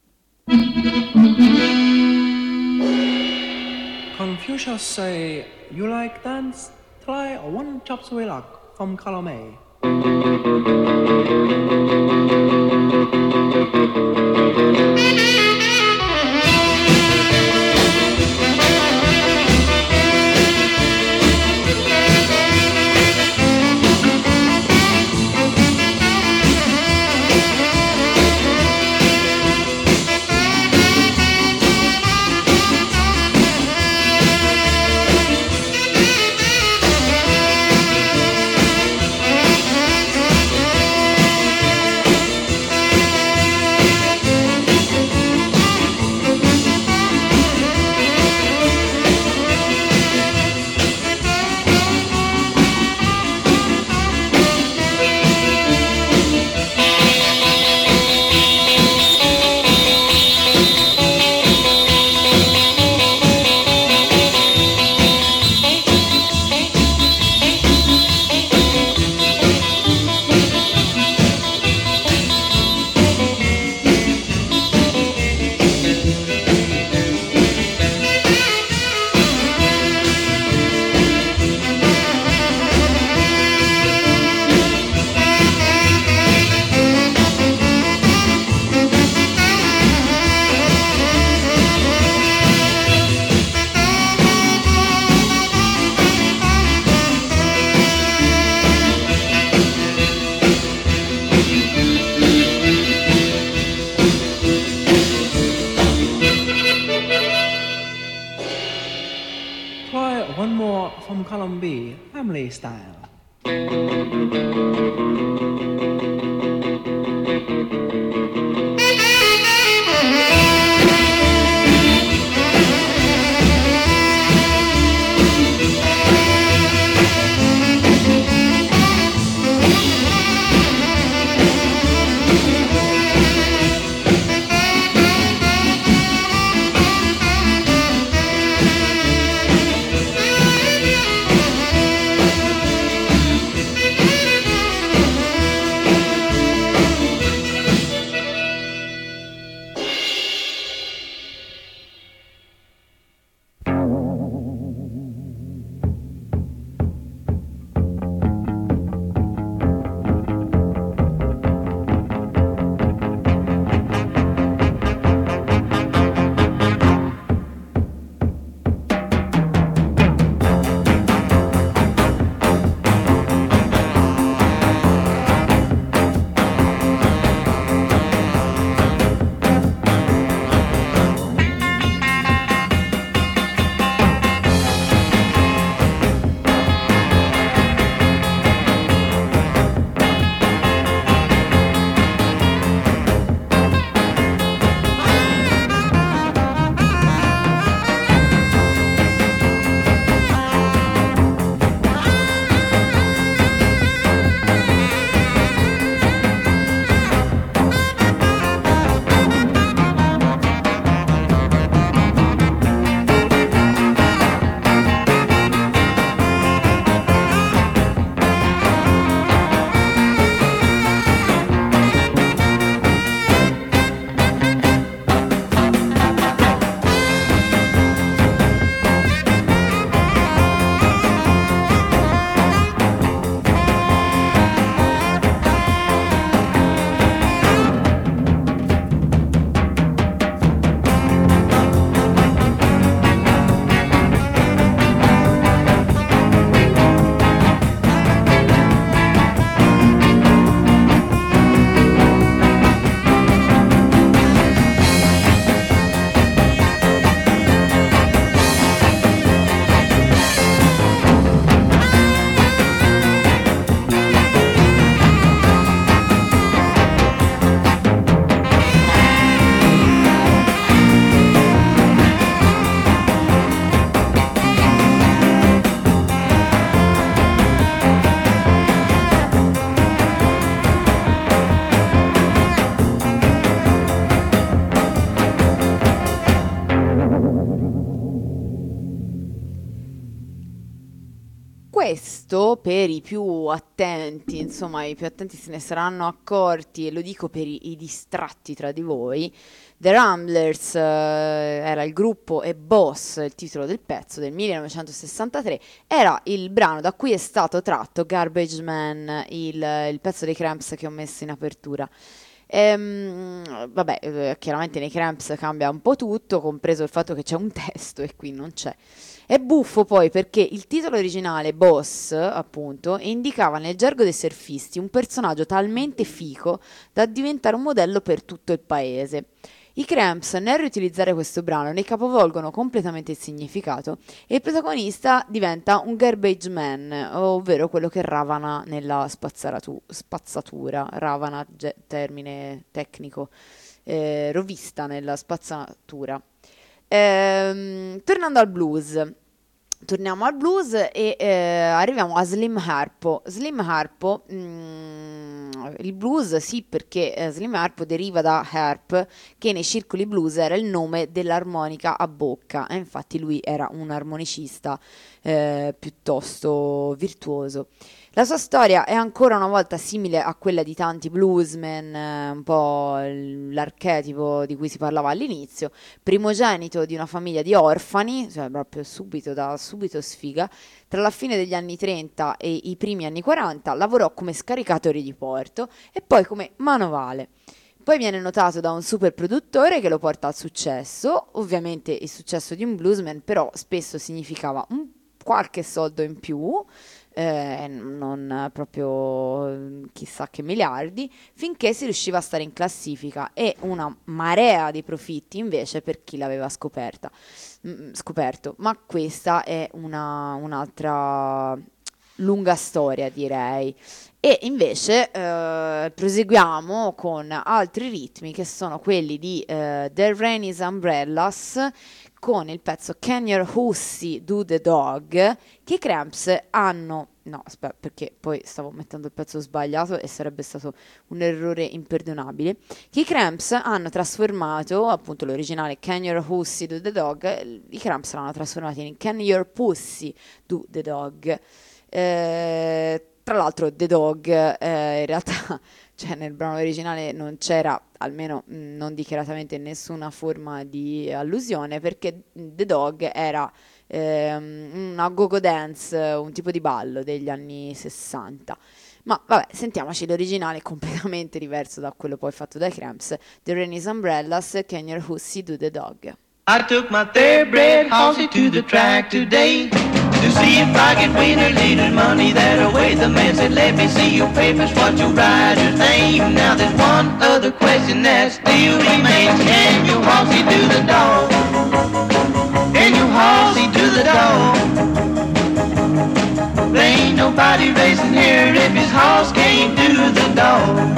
Confucius say, you like dance? Try one chop suey rock from column A. One more from column B, family style. questo, per i più attenti, insomma, i più attenti se ne saranno accorti, e lo dico per i, i distratti tra di voi, The Ramblers eh, era il gruppo e Boss, il titolo del pezzo del millenovecentosessantatré, era il brano da cui è stato tratto Garbage Man, il, il pezzo dei Cramps che ho messo in apertura. Ehm, vabbè, eh, chiaramente nei Cramps cambia un po' tutto, compreso il fatto che c'è un testo e qui non c'è. È buffo poi perché il titolo originale, Boss, appunto, indicava nel gergo dei surfisti un personaggio talmente fico da diventare un modello per tutto il paese. I Cramps, nel riutilizzare questo brano, ne capovolgono completamente il significato e il protagonista diventa un garbage man, ovvero quello che ravana nella spazzaratu- spazzatura, ravana, ge- termine tecnico, eh, rovista nella spazzatura. Ehm, tornando al blues, torniamo al blues e eh, arriviamo a Slim Harpo. Slim Harpo, mm, il blues sì, perché eh, Slim Harpo deriva da harp, che nei circoli blues era il nome dell'armonica a bocca, e infatti lui era un armonicista eh, piuttosto virtuoso. La sua storia è ancora una volta simile a quella di tanti bluesmen, eh, un po' l'archetipo di cui si parlava all'inizio, primogenito di una famiglia di orfani, cioè proprio subito da subito sfiga. Tra la fine degli anni trenta e i primi anni quaranta lavorò come scaricatore di porto e poi come manovale. Poi viene notato da un super produttore che lo porta al successo. Ovviamente il successo di un bluesman però spesso significava un qualche soldo in più, eh, non proprio chissà che miliardi, finché si riusciva a stare in classifica, e una marea di profitti invece per chi l'aveva scoperta, mh, scoperto. Ma questa è una, un'altra lunga storia, direi. E invece eh, proseguiamo con altri ritmi che sono quelli di eh, The Rainey's Umbrellas, con il pezzo Can Your Hussy Do The Dog, che i Cramps hanno... No, aspetta, perché poi stavo mettendo il pezzo sbagliato e sarebbe stato un errore imperdonabile. Che i Cramps hanno trasformato, appunto l'originale Can Your Hussy Do The Dog, i Cramps l'hanno trasformato in Can Your Pussy Do The Dog. Eh, tra l'altro The Dog eh, in realtà... cioè nel brano originale non c'era, almeno mh, non dichiaratamente, nessuna forma di allusione, perché The Dog era ehm, una go-go dance, un tipo di ballo degli anni sessanta. Ma vabbè, sentiamoci l'originale completamente diverso da quello poi fatto dai Cramps. The Rainey's Umbrellas, Can Your Hussy Do The Dog. I took my thoroughbred horsey to the track today to see if I could win a little money that away. The man said, let me see your papers, what's your rider's name? Now there's one other question that still remains. Can your horsey do the dog? Can your horsey do the dog? There ain't nobody racing here if his horse can't do the dog.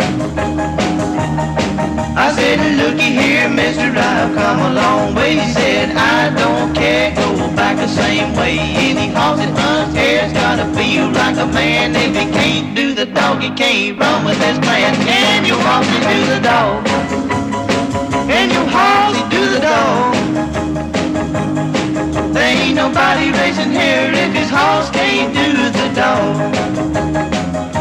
I said, looky here, mister, I've come a long way. He said, I don't care, go back the same way. Any horse that runs here's gotta feel like a man. If he can't do the dog, he can't run with his plan. Can you horse do the dog? Can you horse do the dog? There ain't nobody racing here if his horse can't do the dog.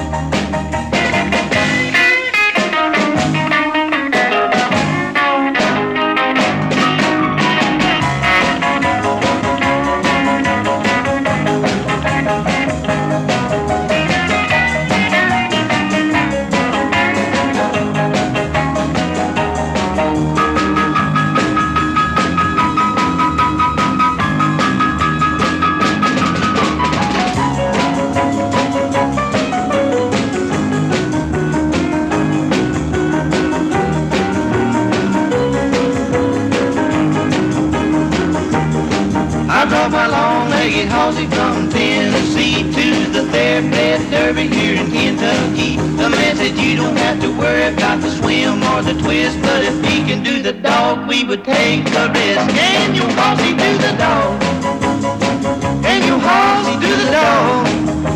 Horsey from Tennessee to the Thoroughbred Derby here in Kentucky. The man said you don't have to worry about the swim or the twist, but if he can do the dog, we would take the risk. Can you horsey do the dog? Can you horsey do the dog?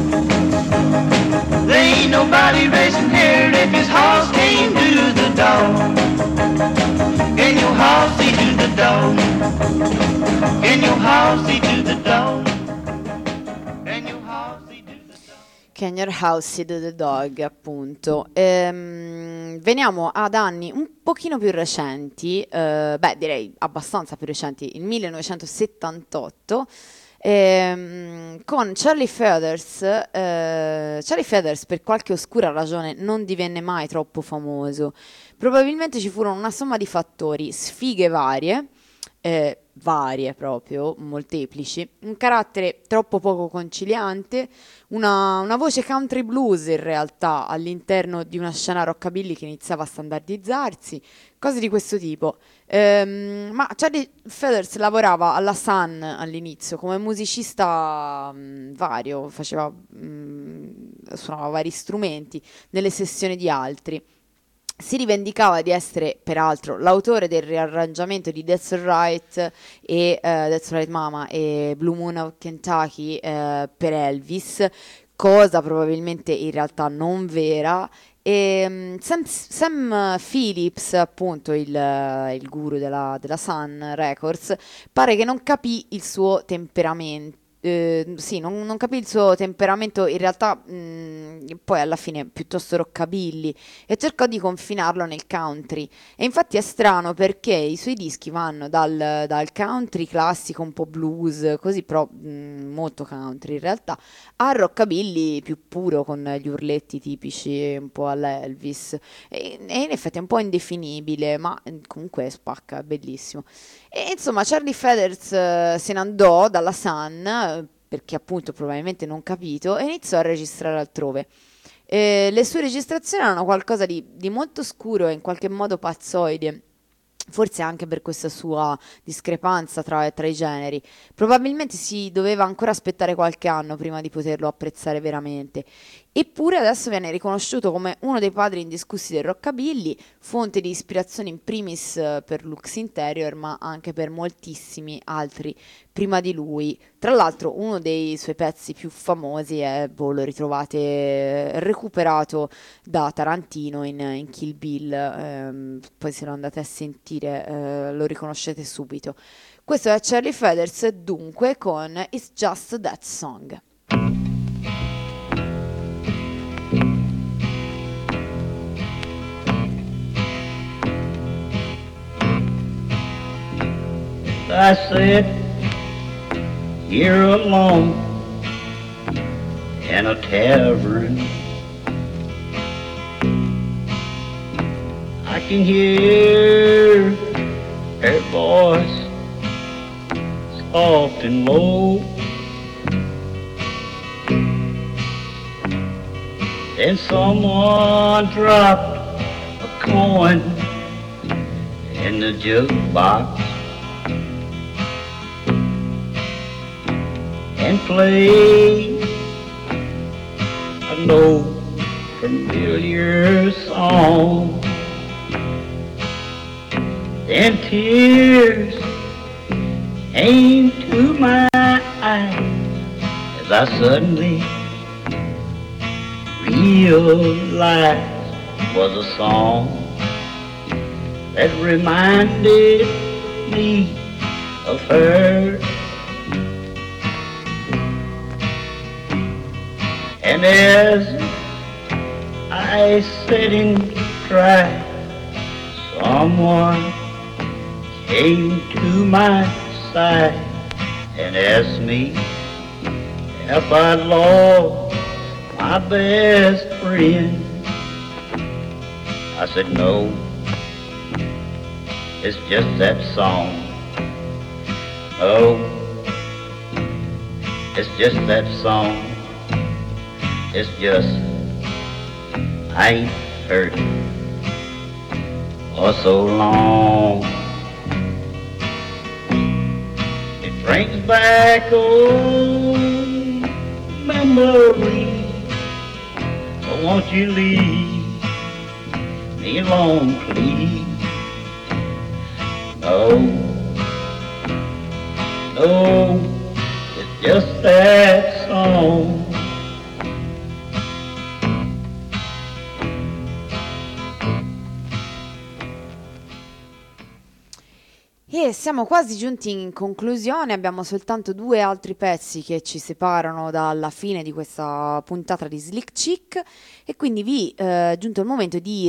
There ain't nobody racing here if his horse can't do the dog. Can you horsey do the dog? Can you horsey do the dog? Can you horsey do the dog? Can Your House See the Dog, appunto. Ehm, veniamo ad anni un pochino più recenti, eh, beh direi abbastanza più recenti, il millenovecentosettantotto, ehm, con Charlie Feathers. eh, Charlie Feathers per qualche oscura ragione non divenne mai troppo famoso. Probabilmente ci furono una somma di fattori, sfighe varie, eh, varie proprio, molteplici, un carattere troppo poco conciliante, una, una voce country blues in realtà all'interno di una scena rockabilly che iniziava a standardizzarsi, cose di questo tipo. Ehm, ma Charlie Feathers lavorava alla Sun all'inizio come musicista mh, vario, faceva, mh, suonava vari strumenti nelle sessioni di altri. Si rivendicava di essere, peraltro, l'autore del riarrangiamento di That's Alright e eh, That's Alright Mama e Blue Moon of Kentucky eh, per Elvis, cosa probabilmente in realtà non vera. E um, Sam, Sam Phillips, appunto il, il guru della, della Sun Records, pare che non capì il suo temperamento. Eh, sì, non, non capì il suo temperamento in realtà, mh, poi alla fine piuttosto rockabilly, e cercò di confinarlo nel country. E infatti è strano perché i suoi dischi vanno dal, dal country classico un po' blues, così però mh, molto country in realtà, al rockabilly più puro con gli urletti tipici un po' alla Elvis, e, e in effetti è un po' indefinibile, ma comunque spacca, è bellissimo. E insomma Charlie Feathers eh, se ne andò dalla Sun eh, perché appunto probabilmente non capito, e iniziò a registrare altrove. Eh, le sue registrazioni erano qualcosa di, di molto scuro e in qualche modo pazzoide, forse anche per questa sua discrepanza tra, tra i generi. Probabilmente si doveva ancora aspettare qualche anno prima di poterlo apprezzare veramente. Eppure adesso viene riconosciuto come uno dei padri indiscussi del rockabilly, fonte di ispirazione in primis eh, per Lux Interior, ma anche per moltissimi altri prima di lui. Tra l'altro uno dei suoi pezzi più famosi è, boh, lo ritrovate eh, recuperato da Tarantino in, in Kill Bill, ehm, poi se lo andate a sentire eh, lo riconoscete subito. Questo è Charlie Feathers dunque con It's Just That Song. I sat here alone in a tavern. I can hear her voice soft and low. Then someone dropped a coin in the jukebox and play an old familiar song. Then tears came to my eyes as I suddenly realized it was a song that reminded me of her. And as I sat and cried, someone came to my side and asked me if I lost my best friend. I said no, it's just that song. Oh, it's just that song. It's just, I ain't heard it for so long. It brings back old memories. So won't you leave me alone, please? No, no, it's just that song. E E siamo quasi giunti in conclusione, abbiamo soltanto due altri pezzi che ci separano dalla fine di questa puntata di Slick Chick e quindi vi è eh, giunto il momento di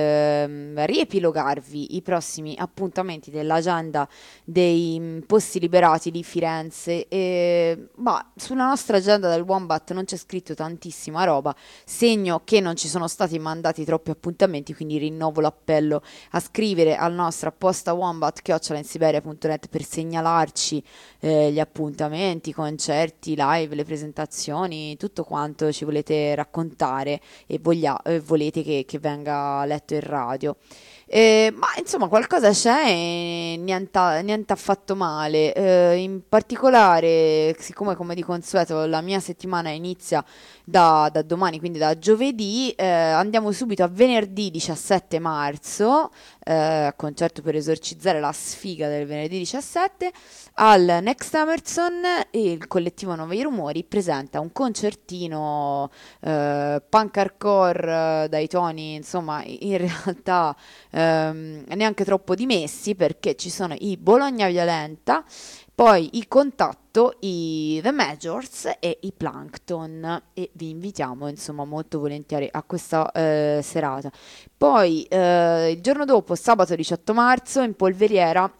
eh, riepilogarvi i prossimi appuntamenti dell'agenda dei mh, posti liberati di Firenze. E, bah, sulla nostra agenda del Wombat non c'è scritto tantissima roba, segno che non ci sono stati mandati troppi appuntamenti, quindi rinnovo l'appello a scrivere al nostro apposta wombat chiocciola in siberia punto net per segnalarci eh, gli appuntamenti, i concerti, live, le presentazioni, tutto quanto ci volete raccontare e voglia, eh, volete che, che venga letto in radio. Eh, ma insomma qualcosa c'è e niente, niente affatto male. Eh, in particolare, siccome come di consueto la mia settimana inizia da, da domani, quindi da giovedì, eh, andiamo subito a venerdì diciassette marzo, eh, concerto per esorcizzare la sfiga del venerdì diciassette, al Next Emerson. E il collettivo Nuovi Rumori presenta un concertino eh, punk hardcore eh, dai toni, insomma, in realtà ehm, neanche troppo dimessi, perché ci sono i Bologna Violenta, poi i Contatto, i The Majors e i Plankton, e vi invitiamo insomma molto volentieri a questa eh, serata. Poi eh, il giorno dopo, sabato diciotto marzo, in Polveriera,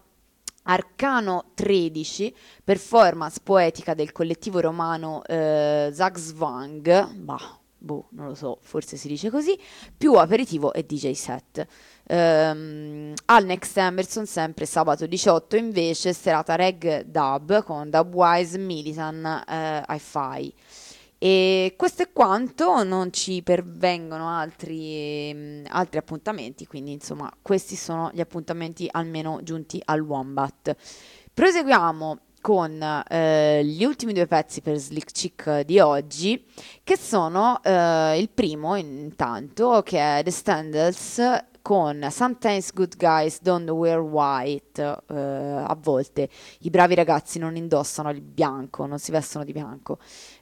Arcano tredici, performance poetica del collettivo romano eh, Zagzwang, bah, boh, non lo so, forse si dice così, più aperitivo e D J set. Um, al Next Emerson, sempre sabato diciotto, invece, serata reg dub con Dubwise, Militan, eh, Hi-Fi. E questo è quanto, non ci pervengono altri, mh, altri appuntamenti, quindi insomma questi sono gli appuntamenti almeno giunti al Wombat. Proseguiamo con eh, gli ultimi due pezzi per Slick Chick di oggi, che sono eh, il primo intanto, che è The Standards con Sometimes Good Guys Don't Wear White. Eh, a volte i bravi ragazzi non indossano il bianco, non si vestono di bianco.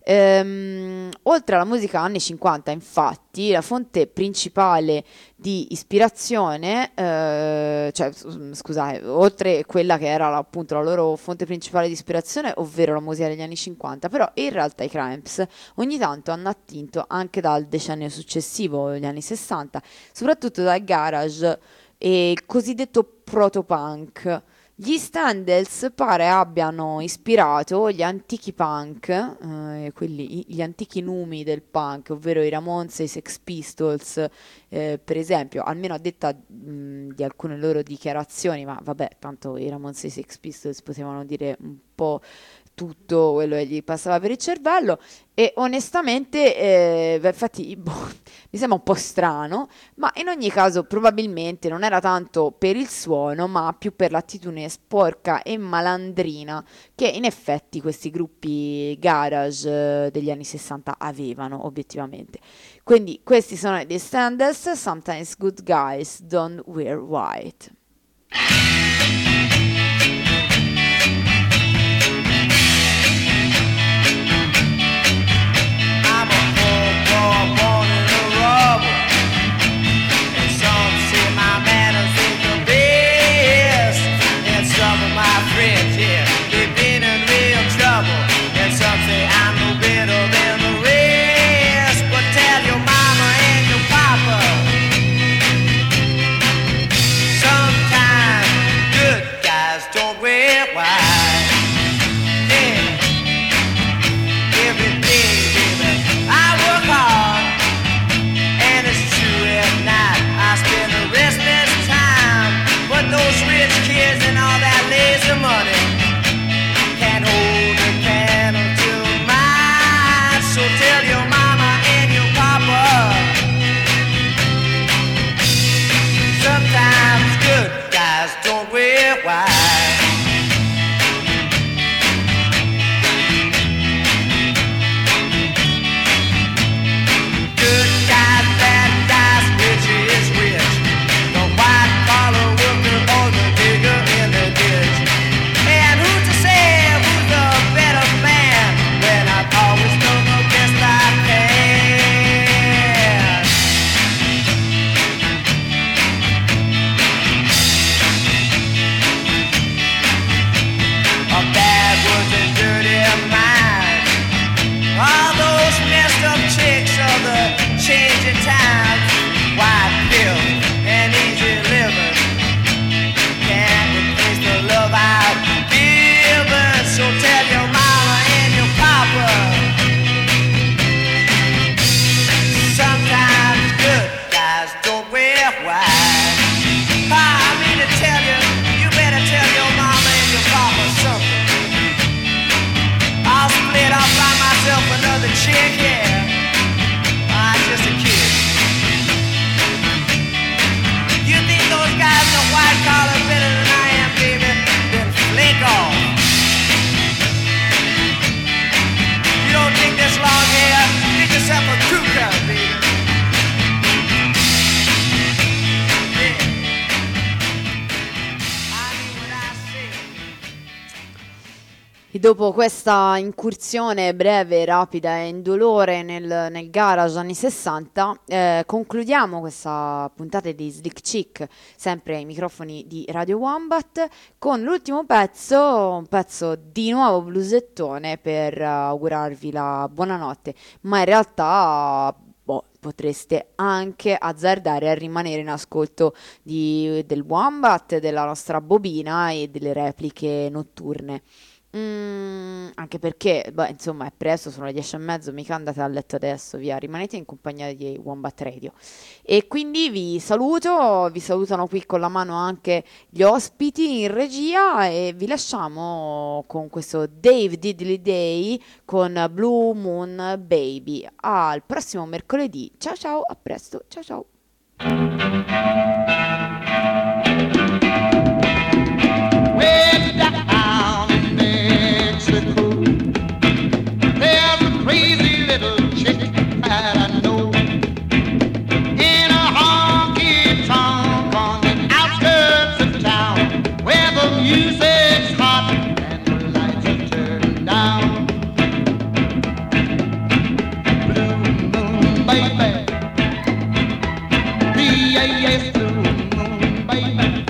Ehm, oltre alla musica anni cinquanta, infatti, la fonte principale di ispirazione, eh, cioè scusate, oltre quella che era appunto la loro fonte principale di ispirazione, ovvero la musica degli anni cinquanta, però in realtà i Cramps ogni tanto hanno attinto anche dal decennio successivo, gli anni sessanta, soprattutto dal garage e il cosiddetto proto-punk. Gli Standards pare abbiano ispirato gli antichi punk, eh, quelli, gli antichi numi del punk, ovvero i Ramones e i Sex Pistols, eh, per esempio, almeno a detta mh, di alcune loro dichiarazioni, ma vabbè, tanto i Ramones e i Sex Pistols potevano dire un po' tutto quello che gli passava per il cervello. E onestamente, eh, infatti, boh, mi sembra un po' strano, ma in ogni caso probabilmente non era tanto per il suono, ma più per l'attitudine sporca e malandrina che in effetti questi gruppi garage eh, degli anni sessanta avevano, obiettivamente. Quindi questi sono The Standards, Sometimes Good Guys Don't Wear White. Born in a rubble, and some say my manners ain't the best, and some of my friends here, they've been in real trouble, and some say I'm no better than the rest, but tell your mama and your papa, sometimes Dopo questa incursione breve, rapida e indolore nel, nel garage anni sessanta, eh, concludiamo questa puntata di Slick Chick, sempre ai microfoni di Radio Wombat, con l'ultimo pezzo, un pezzo di nuovo blusettone per uh, augurarvi la buonanotte, ma in realtà boh, potreste anche azzardare a rimanere in ascolto di, del Wombat, della nostra bobina e delle repliche notturne. Mm, anche perché, beh, insomma, è presto, sono le dieci e mezzo, mica andate a letto adesso, via, rimanete in compagnia di Wombat Radio. E quindi vi saluto, vi salutano qui con la mano anche gli ospiti in regia e vi lasciamo con questo Dave Diddley Day con Blue Moon Baby. Al prossimo mercoledì, ciao ciao, a presto, ciao ciao. Way down in Mexico, there's a crazy little chick that I know in a honky tonk on the outskirts of town, where the music's hot and the lights are turned down. Blue moon baby, B A S blue moon baby.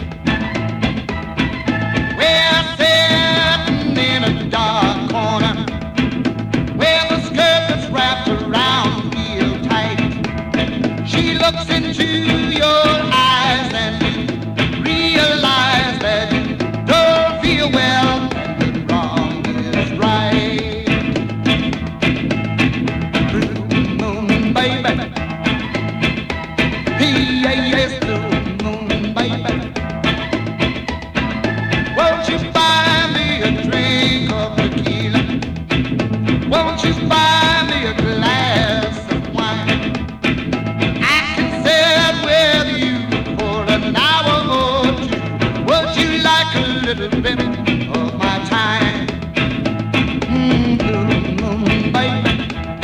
We're sitting in a dark corner where the skirt is wrapped around real tight. She looks into your eyes and you realize that you don't feel well and the wrong is right. Blue moon baby, P A S blue moon baby. Won't you buy me a drink of tequila? Won't you buy me a glass of wine? I can sit with you for an hour or two. Would you like a little bit of my time? Mm, blue moon baby,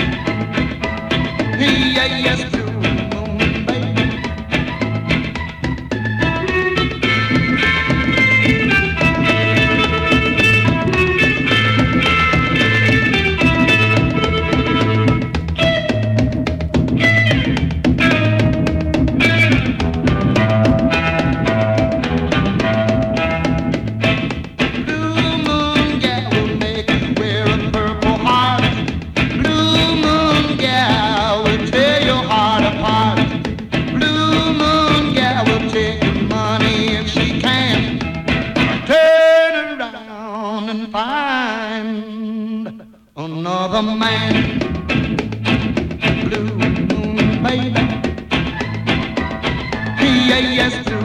P A S blue moon baby. Blue moon gal will make you wear a purple heart. Blue moon gal will tear your heart apart. Blue moon gal will take your money if she can. Turn around and find another man. Blue moon baby, P A S